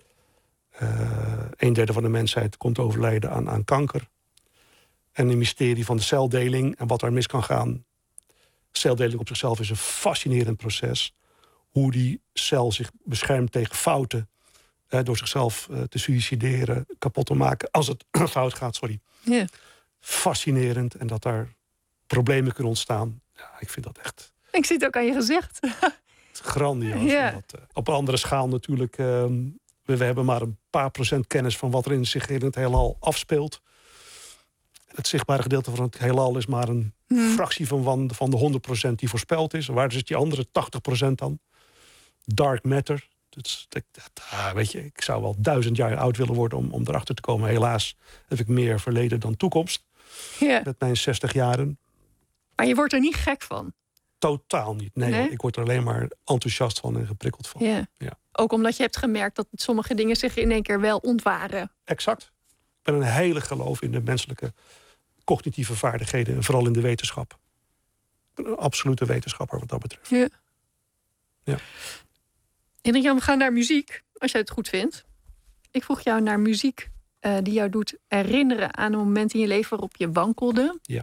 Uh, een derde van de mensheid komt overlijden aan, aan kanker. En een mysterie van de celdeling en wat er mis kan gaan. Celdeling op zichzelf is een fascinerend proces. Hoe die cel zich beschermt tegen fouten. Uh, door zichzelf uh, te suïcideren, kapot te maken. Als het fout gaat, sorry. Yeah. Fascinerend. En dat daar problemen kunnen ontstaan. Ja, ik vind dat echt... Ik zie het ook aan je gezicht. Grandioos. Yeah. Dat, uh, op een andere schaal natuurlijk... Uh, we, we hebben maar een paar procent kennis van wat er in zich in het heelal afspeelt. Het zichtbare gedeelte van het heelal is maar een hmm. fractie van, van de honderd procent die voorspeld is. Waar is die andere tachtig procent dan? Dark matter. Dat, dat, dat, weet je, ik zou wel duizend jaar oud willen worden om, om erachter te komen. Helaas heb ik meer verleden dan toekomst. Ja. Met mijn zestig jaren. Maar je wordt er niet gek van? Totaal niet. Nee, nee? Ik word er alleen maar enthousiast van en geprikkeld van. Ja. Ja. Ook omdat je hebt gemerkt dat sommige dingen zich in één keer wel ontwaren. Exact. Ik ben een hele geloof in de menselijke cognitieve vaardigheden. En vooral in de wetenschap. Ik ben een absolute wetenschapper wat dat betreft. Ja. Ja. Hendrik-Jan, we gaan naar muziek, als jij het goed vindt. Ik vroeg jou naar muziek uh, die jou doet herinneren aan een moment in je leven waarop je wankelde. Ja.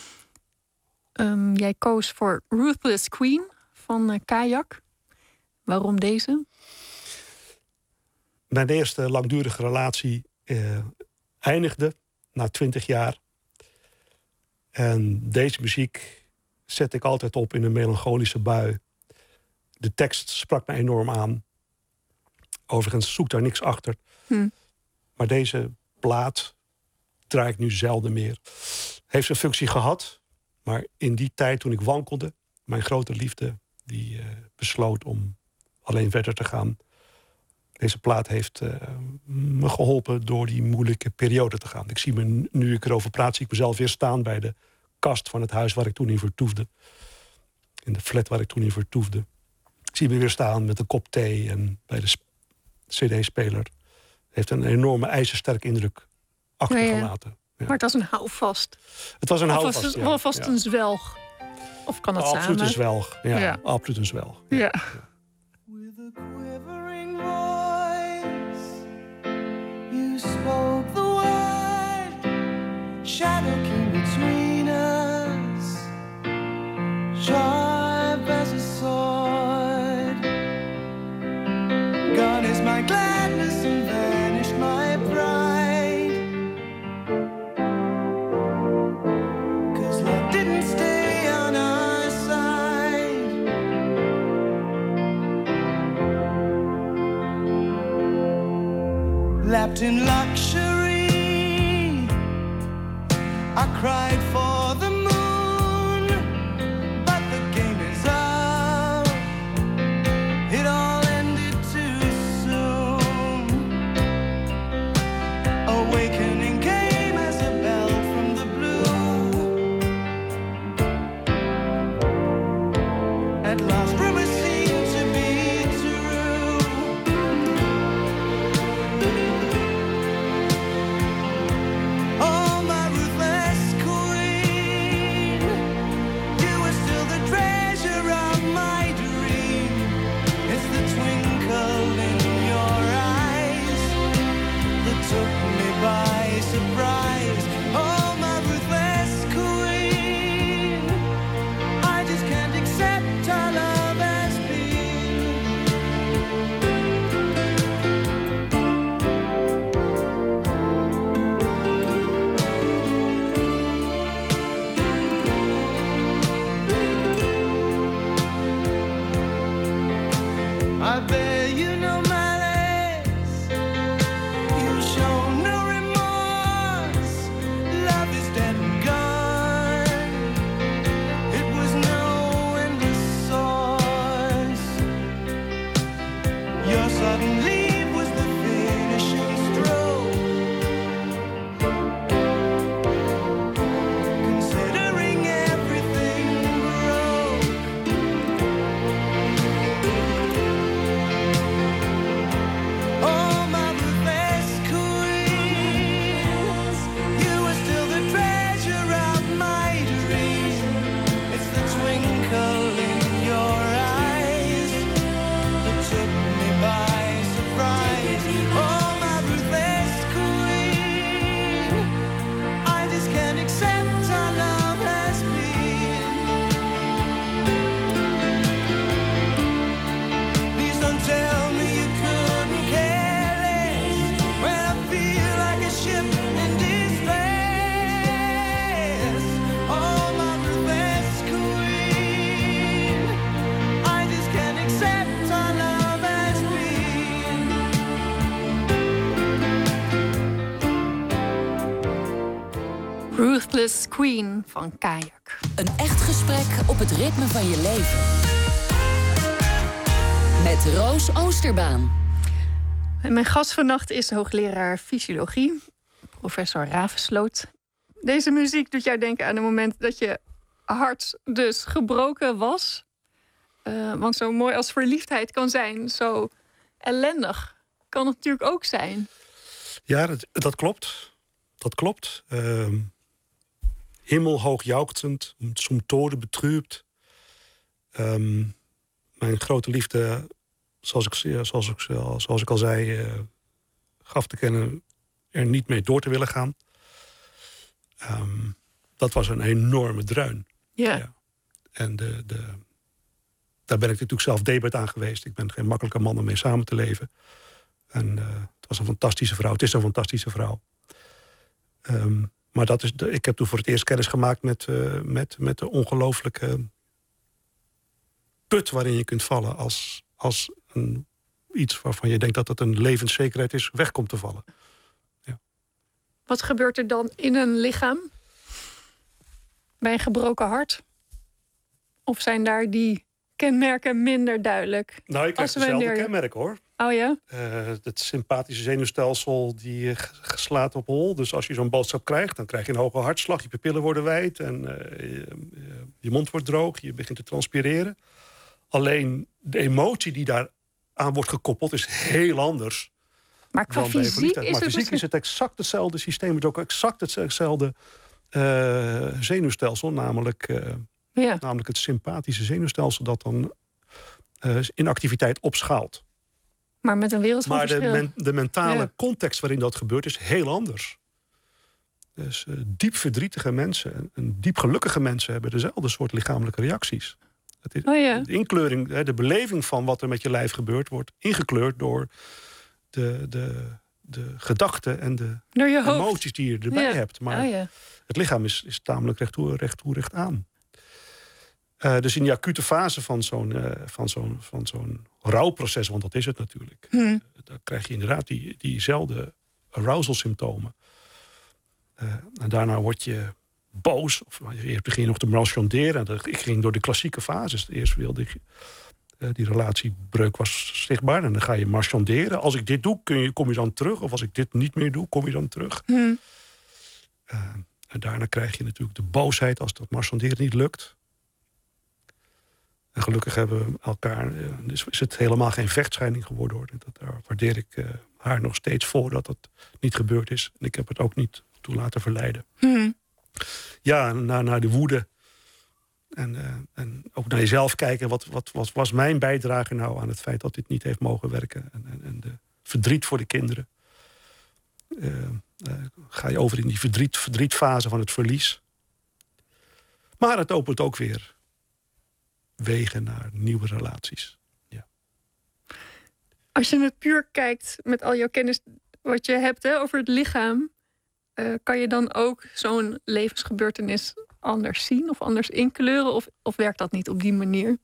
Um, jij koos voor Ruthless Queen van uh, Kajak. Waarom deze? Mijn eerste langdurige relatie uh, eindigde na twintig jaar. En deze muziek zet ik altijd op in een melancholische bui. De tekst sprak me enorm aan. Overigens zoek daar niks achter. Hm. Maar deze plaat draai ik nu zelden meer. Heeft zijn functie gehad. Maar in die tijd toen ik wankelde, mijn grote liefde, die uh, besloot om alleen verder te gaan. Deze plaat heeft uh, me geholpen door die moeilijke periode te gaan. Ik zie me, nu ik erover praat, zie ik mezelf weer staan bij de kast van het huis waar ik toen in vertoefde. In de flat waar ik toen in vertoefde. zie me weer staan met een kop thee en bij de cd-speler. Heeft een enorme ijzersterke indruk achtergelaten. Ja, ja. Maar het was een houvast. Het was een of houvast, was het, ja. Of was het ja. een zwelg? Of kan het absoluut samen? Een zwelg. Ja, ja. absoluut een zwelg. Ja. Ja. With a quivering voice, you spoke the word. Shadow came between us, sharp as a sword. Gone is my gladness and vanished my pride. 'Cause love didn't stay on our side. Lapped in luxury, I cried for the moon, but the game is up. It all ended too soon. Awakening came as a bell from the blue. At last rumors seemed to be true. Oh, my ruthless queen, you were still the treasure of my dream. It's the twinkle in your eyes that took me by surprise. Oh, my ruthless queen, I just can't accept our love as been. I bear you no malice, you show no remorse. Love is dead and gone. It was no endless source. Your sudden leave was the finishing stroke. Considering everything broke. Oh, my ruthless queen, you were still the treasure of my dream. It's the twinkle in your eyes that took me by surprise. Oh, my ruthless queen, I just can't accept our love has been. Please don't tell me you couldn't care less when I feel like a ship in distress. Oh, my ruthless queen, I just can't accept our love as been. Ruthless Queen van Kajak. Een echt gesprek op het ritme van je leven. Met Roos Oosterbaan. En mijn gast vannacht is hoogleraar fysiologie, professor Ravensloot. Deze muziek doet jou denken aan het moment dat je hart dus gebroken was. Uh, want zo mooi als verliefdheid kan zijn, zo ellendig kan het natuurlijk ook zijn. Ja, dat, dat klopt. Dat klopt. Uh, hemelhoog jouktend, zum tode betrübt. Um, mijn grote liefde, zoals ik, zoals ik, zoals ik al zei, uh, gaf te kennen er niet mee door te willen gaan. Um, dat was een enorme dreun. Ja. Ja. En de, de, daar ben ik natuurlijk zelf debat aan geweest. Ik ben geen makkelijke man om mee samen te leven. En uh, het was een fantastische vrouw. Het is een fantastische vrouw. Um, maar dat is de, ik heb toen voor het eerst kennis gemaakt met, uh, met, met de ongelooflijke put waarin je kunt vallen als, als een, iets waarvan je denkt dat het een levenszekerheid is, weg komt te vallen. Ja. Wat gebeurt er dan in een lichaam bij een gebroken hart? Of zijn daar die kenmerken minder duidelijk? Nou, ik krijg dezelfde kenmerken, hoor. Oh ja? Uh, het sympathische zenuwstelsel die uh, slaat op hol. Dus als je zo'n boodschap krijgt, dan krijg je een hoge hartslag. Je pupillen worden wijd en uh, je, je mond wordt droog. Je begint te transpireren. Alleen de emotie die daar aan wordt gekoppeld is heel anders. Maar qua dan bij fysiek verliefdheid. is Maar het fysiek is het exact hetzelfde systeem. Het is ook exact hetzelfde uh, zenuwstelsel. Namelijk, uh, ja. namelijk het sympathische zenuwstelsel dat dan uh, in activiteit opschaalt. Maar met een wereld van Maar de, verschil. men, de mentale Ja. context waarin dat gebeurt is heel anders. Dus uh, diep verdrietige mensen en, en diep gelukkige mensen hebben dezelfde soort lichamelijke reacties. Het is, Oh ja. De inkleuring, de beleving van wat er met je lijf gebeurt, wordt ingekleurd door de, de, de gedachten en de Door je hoofd. emoties die je erbij Ja. hebt. Maar Oh ja. het lichaam is, is tamelijk recht toe, recht toe, recht aan. Uh, dus in die acute fase van zo'n, uh, van zo'n, van zo'n rouwproces, want dat is het natuurlijk, Hm. uh, dan krijg je inderdaad die, diezelfde arousal symptomen. Uh, en daarna word je boos. Of eerst begin je nog te marchanderen. Ik ging door de klassieke fases. Eerst wilde ik, uh, die relatiebreuk was zichtbaar. En dan ga je marchanderen. Als ik dit doe, kun je, kom je dan terug. Of als ik dit niet meer doe, kom je dan terug. Hm. Uh, en daarna krijg je natuurlijk de boosheid als dat marchanderen niet lukt. En gelukkig hebben we elkaar. Uh, dus is het helemaal geen vechtscheiding geworden. Hoor. Dat, daar waardeer ik uh, haar nog steeds voor dat het niet gebeurd is. En ik heb het ook niet toe laten verleiden. Hm. Ja, naar, naar de woede. En, uh, en ook naar jezelf kijken. Wat, wat, wat was mijn bijdrage nou aan het feit dat dit niet heeft mogen werken? En, en, en de verdriet voor de kinderen. Uh, uh, ga je over in die verdriet, verdrietfase van het verlies. Maar het opent ook weer wegen naar nieuwe relaties. Ja. Als je het puur kijkt met al jouw kennis wat je hebt hè, over het lichaam, uh, kan je dan ook zo'n levensgebeurtenis anders zien of anders inkleuren? Of, of werkt dat niet op die manier?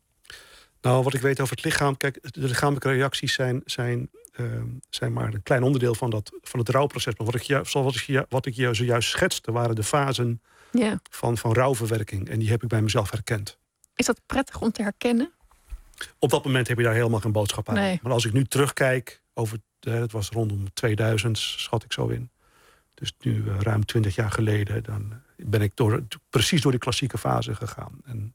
Nou, wat ik weet over het lichaam, kijk, de lichamelijke reacties zijn, zijn, uh, zijn maar een klein onderdeel van, dat, van het rouwproces. Maar wat ik, ju- zoals ik, wat ik je zojuist schetste, waren de fasen Ja. van, van rouwverwerking. En die heb ik bij mezelf herkend. Is dat prettig om te herkennen? Op dat moment heb je daar helemaal geen boodschap aan. Nee. Maar als ik nu terugkijk, over, het was rondom tweeduizend, schat ik zo in. Dus nu uh, ruim twintig jaar geleden, dan ben ik door, precies door die klassieke fase gegaan. En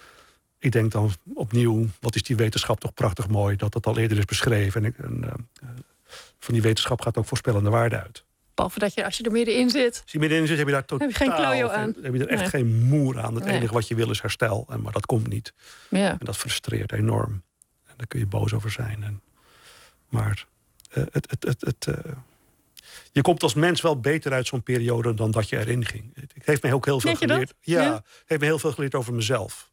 ik denk dan opnieuw, wat is die wetenschap toch prachtig mooi, dat dat al eerder is beschreven. En, ik, en uh, van die wetenschap gaat ook voorspellende waarde uit. Behalve dat je, als je er middenin zit, Als je middenin zit, heb je daar totaal heb je geen klojo aan. Heb je er echt Nee. geen moer aan. Het Nee. enige wat je wil is herstel. En, maar dat komt niet. ja. En dat frustreert enorm. En daar kun je boos over zijn. En, maar uh, het, het, het, het, uh, je komt als mens wel beter uit zo'n periode dan dat je erin ging. Het heeft mij ook heel veel Denk je dat? geleerd. Ja, Ja. het heeft me heel veel geleerd over mezelf.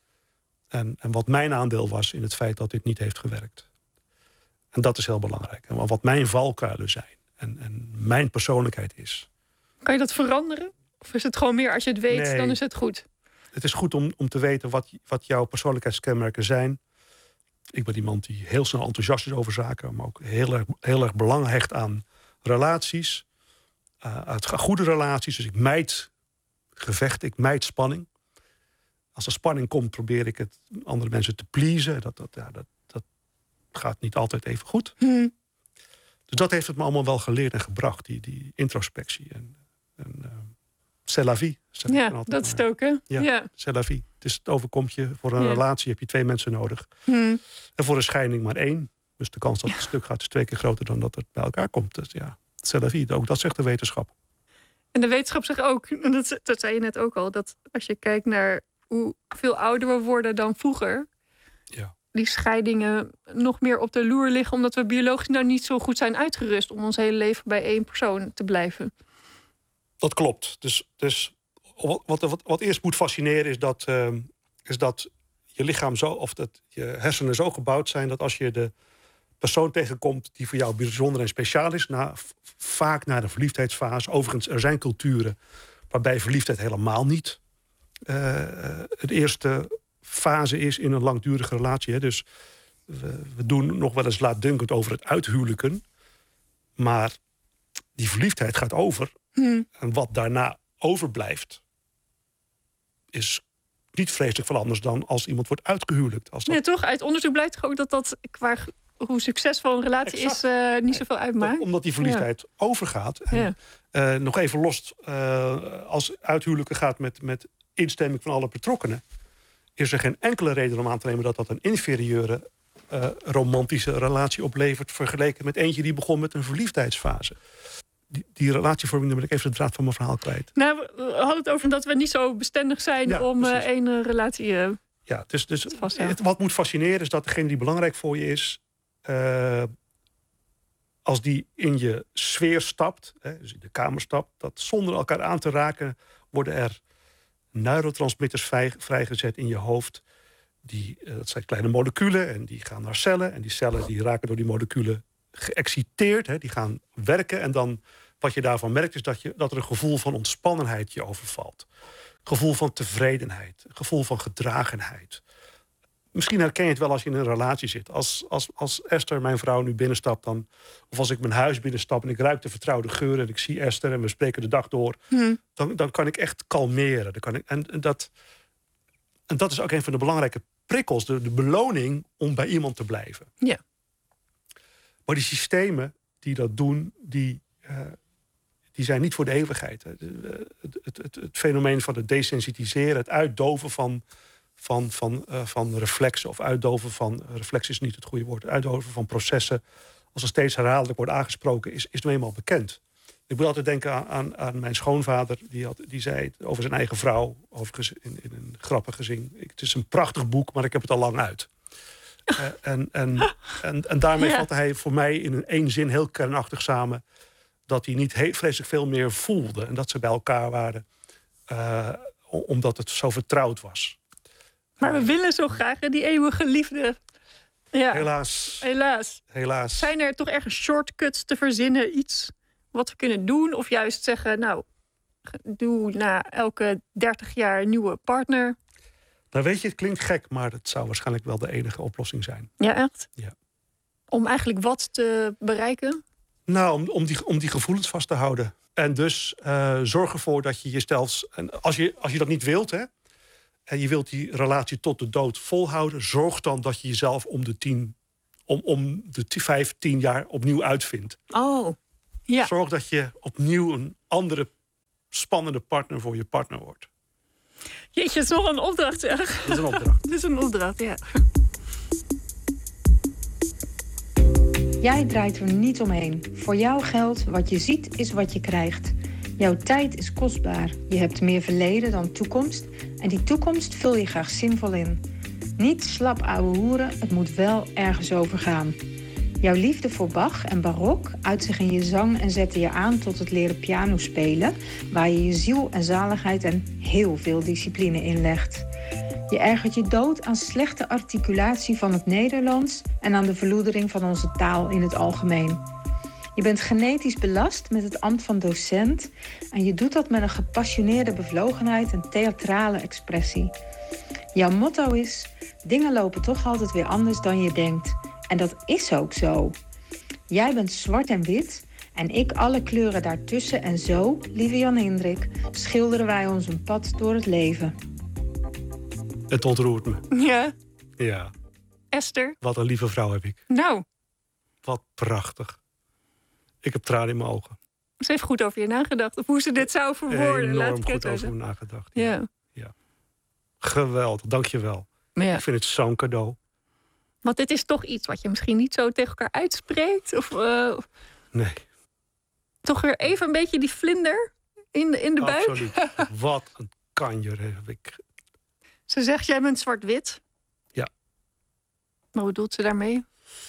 En, en wat mijn aandeel was in het feit dat dit niet heeft gewerkt. En dat is heel belangrijk. En wat mijn valkuilen zijn. En, en mijn persoonlijkheid is. Kan je dat veranderen? Of is het gewoon meer als je het weet, Nee. dan is het goed? Het is goed om, om te weten wat, wat jouw persoonlijkheidskenmerken zijn. Ik ben iemand die heel snel enthousiast is over zaken, maar ook heel erg, heel erg belang hecht aan relaties. Uh, uit goede relaties. Dus ik mijd gevecht, ik mijd spanning. Als er spanning komt, probeer ik het andere mensen te pleasen. Dat, dat, ja, dat, dat gaat niet altijd even goed. Hm. Dus dat heeft het me allemaal wel geleerd en gebracht, die, die introspectie. En, en uh, c'est la vie. zeg ik Ja, dan altijd dat is maar. het ook, hè? Ja. Ja. C'est la vie. Het, is, het overkomt je. Voor een Ja. relatie heb je twee mensen nodig. Hm. En voor een scheiding maar één. Dus de kans dat het stuk gaat is twee keer groter dan dat het bij elkaar komt. Dus ja, c'est la vie. Ook dat zegt de wetenschap. En de wetenschap zegt ook, en dat, dat zei je net ook al, dat als je kijkt naar hoeveel ouder we worden dan vroeger, Ja. die scheidingen nog meer op de loer liggen, omdat we biologisch nou niet zo goed zijn uitgerust om ons hele leven bij één persoon te blijven. Dat klopt. Dus, dus wat, wat, wat eerst moet fascineren is dat, uh, is dat je lichaam zo, of dat je hersenen zo gebouwd zijn dat als je de persoon tegenkomt die voor jou bijzonder en speciaal is, na, vaak na de verliefdheidsfase. Overigens, er zijn culturen waarbij verliefdheid helemaal niet uh, de eerste fase is in een langdurige relatie. Hè. Dus we, we doen nog wel eens laatdunkend over het uithuwelijken. Maar die verliefdheid gaat over. Hm. En wat daarna overblijft, is niet vreselijk veel anders dan als iemand wordt uitgehuwelijkt. Als dat... Nee, toch? Uit onderzoek blijkt toch ook dat dat qua hoe succesvol een relatie Exact. is, uh, niet zoveel uitmaakt. Omdat die verliefdheid ja. overgaat. En, ja. uh, nog even los, uh, als uithuwelijken gaat met, met instemming van alle betrokkenen, is er geen enkele reden om aan te nemen dat dat een inferieure uh, romantische relatie oplevert, vergeleken met eentje die begon met een verliefdheidsfase. Die, die relatievorming, dan ben ik even de draad van mijn verhaal kwijt. Nou, we hadden het over dat we niet zo bestendig zijn Ja, om uh, precies. één uh, relatie uh, Ja, dus, dus te vasthouden. het, wat moet fascineren is dat degene die belangrijk voor je is, uh, als die in je sfeer stapt, hè, dus in de kamer stapt, dat zonder elkaar aan te raken worden er neurotransmitters vrij, vrijgezet in je hoofd. Die, uh, dat zijn kleine moleculen en die gaan naar cellen. En die cellen die raken door die moleculen geëxciteerd. Hè, die gaan werken. En dan wat je daarvan merkt is dat, je, dat er een gevoel van ontspannenheid je overvalt. Gevoel van tevredenheid. Gevoel van gedragenheid. Misschien herken je het wel als je in een relatie zit. Als, als, als Esther, mijn vrouw, nu binnenstapt, dan, of als ik mijn huis binnenstap en ik ruik de vertrouwde geur en ik zie Esther en we spreken de dag door, Hmm. dan, dan kan ik echt kalmeren. Dan kan ik, en, en, dat, en dat is ook een van de belangrijke prikkels, de, de beloning om bij iemand te blijven. Ja. Maar die systemen die dat doen, die, uh, die zijn niet voor de eeuwigheid. Hè. De, het, het, het, het fenomeen van het desensitiseren, het uitdoven van, van, van, uh, van reflexen, of uitdoven van, reflex is niet het goede woord, uitdoven van processen, als er steeds herhaaldelijk wordt aangesproken, is, is nu eenmaal bekend. Ik moet altijd denken aan, aan, aan mijn schoonvader, die, had, die zei over zijn eigen vrouw, overigens in, in een grappige zin: het is een prachtig boek, maar ik heb het al lang uit. Uh, en, en, en, en daarmee Ja. vatte hij voor mij in een één zin heel kernachtig samen dat hij niet he- vreselijk veel meer voelde. En dat ze bij elkaar waren, uh, omdat het zo vertrouwd was. Maar we willen zo graag hè, die eeuwige liefde. Ja, Helaas, helaas. helaas. Zijn er toch ergens shortcuts te verzinnen? Iets wat we kunnen doen? Of juist zeggen, nou, doe na elke dertig jaar een nieuwe partner. Nou weet je, het klinkt gek, maar het zou waarschijnlijk wel de enige oplossing zijn. Ja, echt? Ja. Om eigenlijk wat te bereiken? Nou, om, om, die, om die gevoelens vast te houden. En dus uh, zorg ervoor dat je jezelf, en als je, als je dat niet wilt, hè, en je wilt die relatie tot de dood volhouden, zorg dan dat je jezelf om de tien, om, om de t- vijf, tien jaar opnieuw uitvindt. Oh, ja. Zorg dat je opnieuw een andere spannende partner voor je partner wordt. Jeetje, het is nog een opdracht, zeg. Dat is een opdracht. Het is een opdracht, ja. Jij draait er niet omheen. Voor jou geldt, wat je ziet is wat je krijgt. Jouw tijd is kostbaar. Je hebt meer verleden dan toekomst. En die toekomst vul je graag zinvol in. Niet slap ouwe hoeren, het moet wel ergens over gaan. Jouw liefde voor Bach en barok uit zich in je zang en zette je aan tot het leren piano spelen, waar je je ziel en zaligheid en heel veel discipline inlegt. Je ergert je dood aan slechte articulatie van het Nederlands en aan de verloedering van onze taal in het algemeen. Je bent genetisch belast met het ambt van docent en je doet dat met een gepassioneerde bevlogenheid en theatrale expressie. Jouw motto is: dingen lopen toch altijd weer anders dan je denkt. En dat is ook zo. Jij bent zwart en wit en ik alle kleuren daartussen. En zo, lieve Jan Hindrik, schilderen wij ons een pad door het leven. Het ontroert me. Ja, Ja, Esther. wat een lieve vrouw heb ik. Nou, Wat prachtig. Ik heb tranen in mijn ogen. ze heeft goed over je nagedacht. Of hoe ze dit zou verwoorden. Laat Enorm ik het goed zo over zeggen. me nagedacht. Ja. Geweldig, dank je wel. Maar ja. Ik vind het zo'n cadeau. Want dit is toch iets wat je misschien niet zo tegen elkaar uitspreekt. Of uh, Nee, toch weer even een beetje die vlinder in de, in de buik. absoluut. Wat een kanjer heb ik. Ze zegt, jij bent zwart-wit. Ja. Wat bedoelt ze daarmee?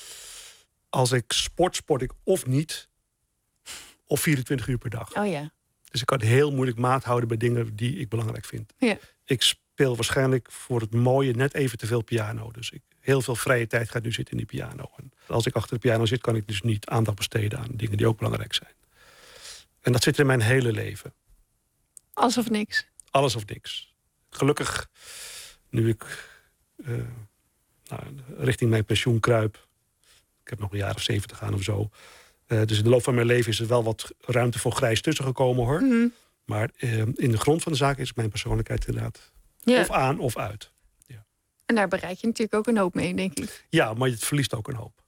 Als ik sport, sport ik of niet, of vierentwintig uur per dag. Oh ja. Dus ik kan heel moeilijk maat houden bij dingen die ik belangrijk vind. Ja. Ik speel waarschijnlijk voor het mooie net even te veel piano. Dus ik, heel veel vrije tijd gaat nu zitten in die piano. En als ik achter de piano zit, kan ik dus niet aandacht besteden aan dingen die ook belangrijk zijn. En dat zit in mijn hele leven. Alles of niks. Alles of niks. Gelukkig, nu ik uh, nou, richting mijn pensioen kruip. Ik heb nog een jaar of zeventig aan of zo. Uh, dus in de loop van mijn leven is er wel wat ruimte voor grijs tussen gekomen, hoor. Mm-hmm. Maar uh, in de grond van de zaak is mijn persoonlijkheid inderdaad Ja. of aan of uit. En daar bereik je natuurlijk ook een hoop mee, denk ik. Ja, maar het verliest ook een hoop.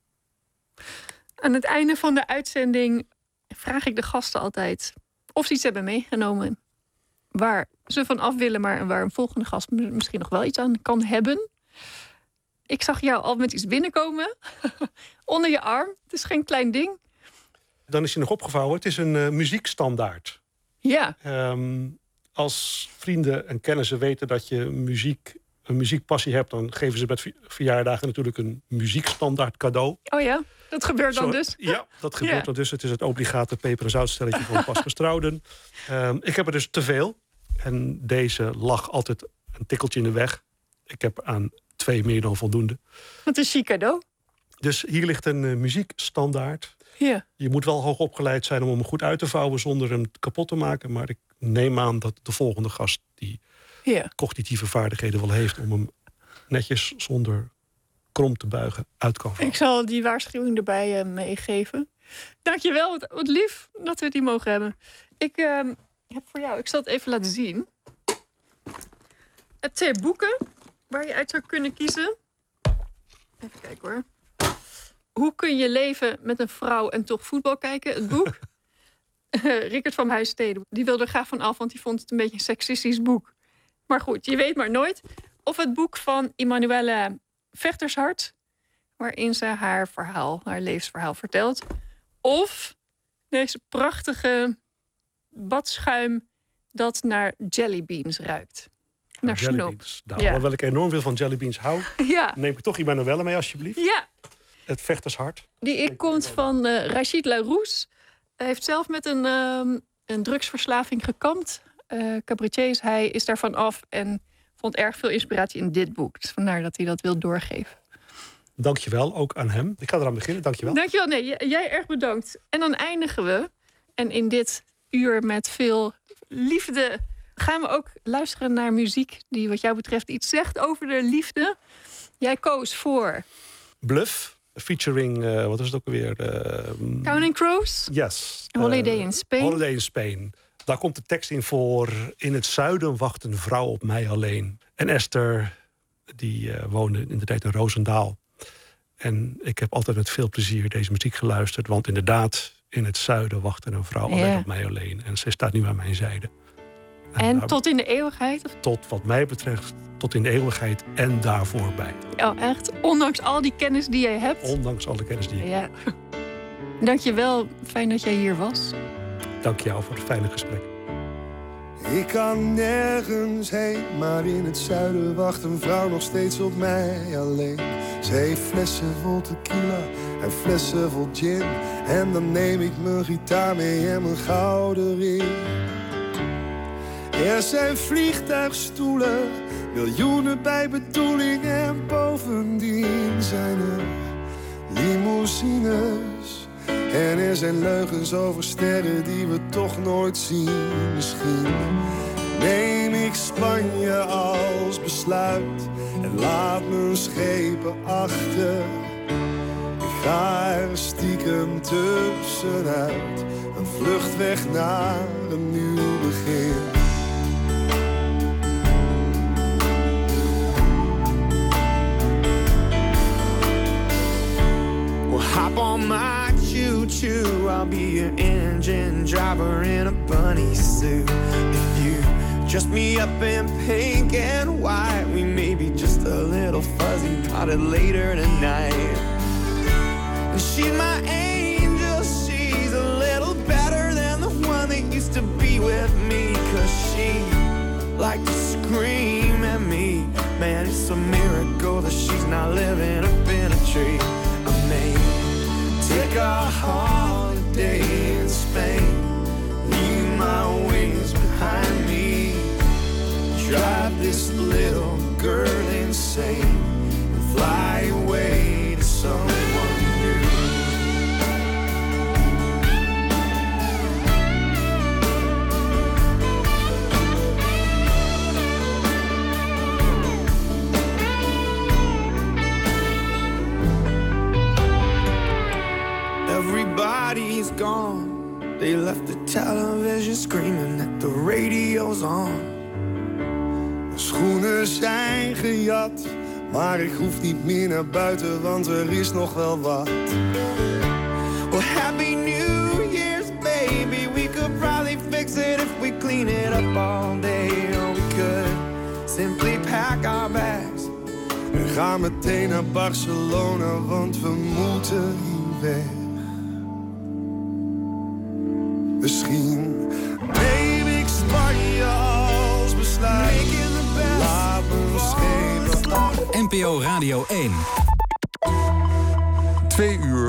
Aan het einde van de uitzending vraag ik de gasten altijd of ze iets hebben meegenomen waar ze van af willen, maar waar een volgende gast misschien nog wel iets aan kan hebben. Ik zag jou al met iets binnenkomen. Onder je arm. Het is geen klein ding. Dan is hij nog opgevouwen. Het is een uh, muziekstandaard. Ja. Um, als vrienden en kennissen weten dat je muziek, een muziekpassie hebt, dan geven ze met verjaardagen natuurlijk een muziekstandaard cadeau. Oh ja, dat gebeurt dan Zo, dus? Ja, dat gebeurt ja. dan dus. Het is het obligate peper- en zoutstelletje van pasgestrauwden. Um, ik heb er dus te veel. En deze lag altijd een tikkeltje in de weg. Ik heb aan twee meer dan voldoende. Wat een chic cadeau. Dus hier ligt een uh, muziekstandaard. Ja. Je moet wel hoog opgeleid zijn om hem goed uit te vouwen zonder hem kapot te maken. Maar ik neem aan dat de volgende gast die ja. cognitieve vaardigheden wel heeft om hem netjes zonder krom te buigen uit kan vouwen. Ik zal die waarschuwing erbij uh, meegeven. Dankjewel, wat, wat lief dat we die mogen hebben. Ik uh, heb voor jou, ik zal het even laten zien. Het twee boeken waar je uit zou kunnen kiezen. Even kijken hoor. Hoe kun je leven met een vrouw en toch voetbal kijken? Het boek. uh, Rickert van Huisstede. Die wilde er graag van af, want die vond het een beetje een seksistisch boek. Maar goed, je weet maar nooit. Of het boek van Emanuelle Vechtershart, waarin ze haar verhaal, haar levensverhaal vertelt. Of deze prachtige badschuim dat naar jellybeans ruikt. Naar snoep. Nou, ja. Hoewel ik enorm veel van jellybeans hou, ja. neem ik toch Emanuelle mee alsjeblieft. Ja. Het vechtershart. Die komt van uh, Rachid Larousse. Hij heeft zelf met een, um, een drugsverslaving gekampt. Uh, cabaretier is hij, is daarvan af en vond erg veel inspiratie in dit boek. Dus vandaar dat hij dat wil doorgeven. Dankjewel, ook aan hem. Ik ga eraan beginnen, dankjewel. Dankjewel, nee, jij erg bedankt. En dan eindigen we, en in dit uur met veel liefde, gaan we ook luisteren naar muziek die wat jou betreft iets zegt over de liefde. Jij koos voor Bluff. Featuring, uh, wat is het ook alweer? Uh, Counting Crows? Yes. Holiday uh, in Spain. Holiday in Spain. Daar komt de tekst in voor. In het zuiden wacht een vrouw op mij alleen. En Esther, die uh, woonde in de tijd in Roosendaal. En ik heb altijd met veel plezier deze muziek geluisterd. Want inderdaad, in het zuiden wacht een vrouw ja. op mij alleen. En zij staat nu aan mijn zijde. En, en tot in de eeuwigheid? Of? Tot wat mij betreft, tot in de eeuwigheid en daarvoor bij. Oh, echt? Ondanks al die kennis die jij hebt? Ondanks alle kennis die ik ja. heb. Dank je wel. Fijn dat jij hier was. Dank jou voor het fijne gesprek. Ik kan nergens heen, maar in het zuiden wacht een vrouw nog steeds op mij alleen. Ze heeft flessen vol tequila en flessen vol gin. En dan neem ik mijn gitaar mee en mijn gouden ring. Er zijn vliegtuigstoelen, miljoenen bij bedoeling. En bovendien zijn er limousines. En er zijn leugens over sterren die we toch nooit zien. Misschien neem ik Spanje als besluit en laat mijn schepen achter. Ik ga er stiekem tussenuit, een vlucht weg naar een nieuw begin. Hop on my choo-choo, I'll be your engine driver in a bunny suit. If you dress me up in pink and white, we may be just a little fuzzy, caught it later tonight. And she's my angel, she's a little better than the one that used to be with me. Cause she liked to scream at me. Man, it's a miracle that she's not living up in a tree. I may take a holiday in Spain, leave my wings behind me, drive this little girl insane, and fly away to someone new. Everybody's gone. They left the television screaming that the radio's on. Mijn schoenen zijn gejat, maar ik hoef niet meer naar buiten, want er is nog wel wat. Well, happy New Year's, baby. We could probably fix fix it if we clean it up all day. Or we could simply pack our bags en ga meteen naar Barcelona, want we moeten hier weg. Misschien neem ik Spanje als besluit. Laat me schepen. N P O Radio één. Twee uur.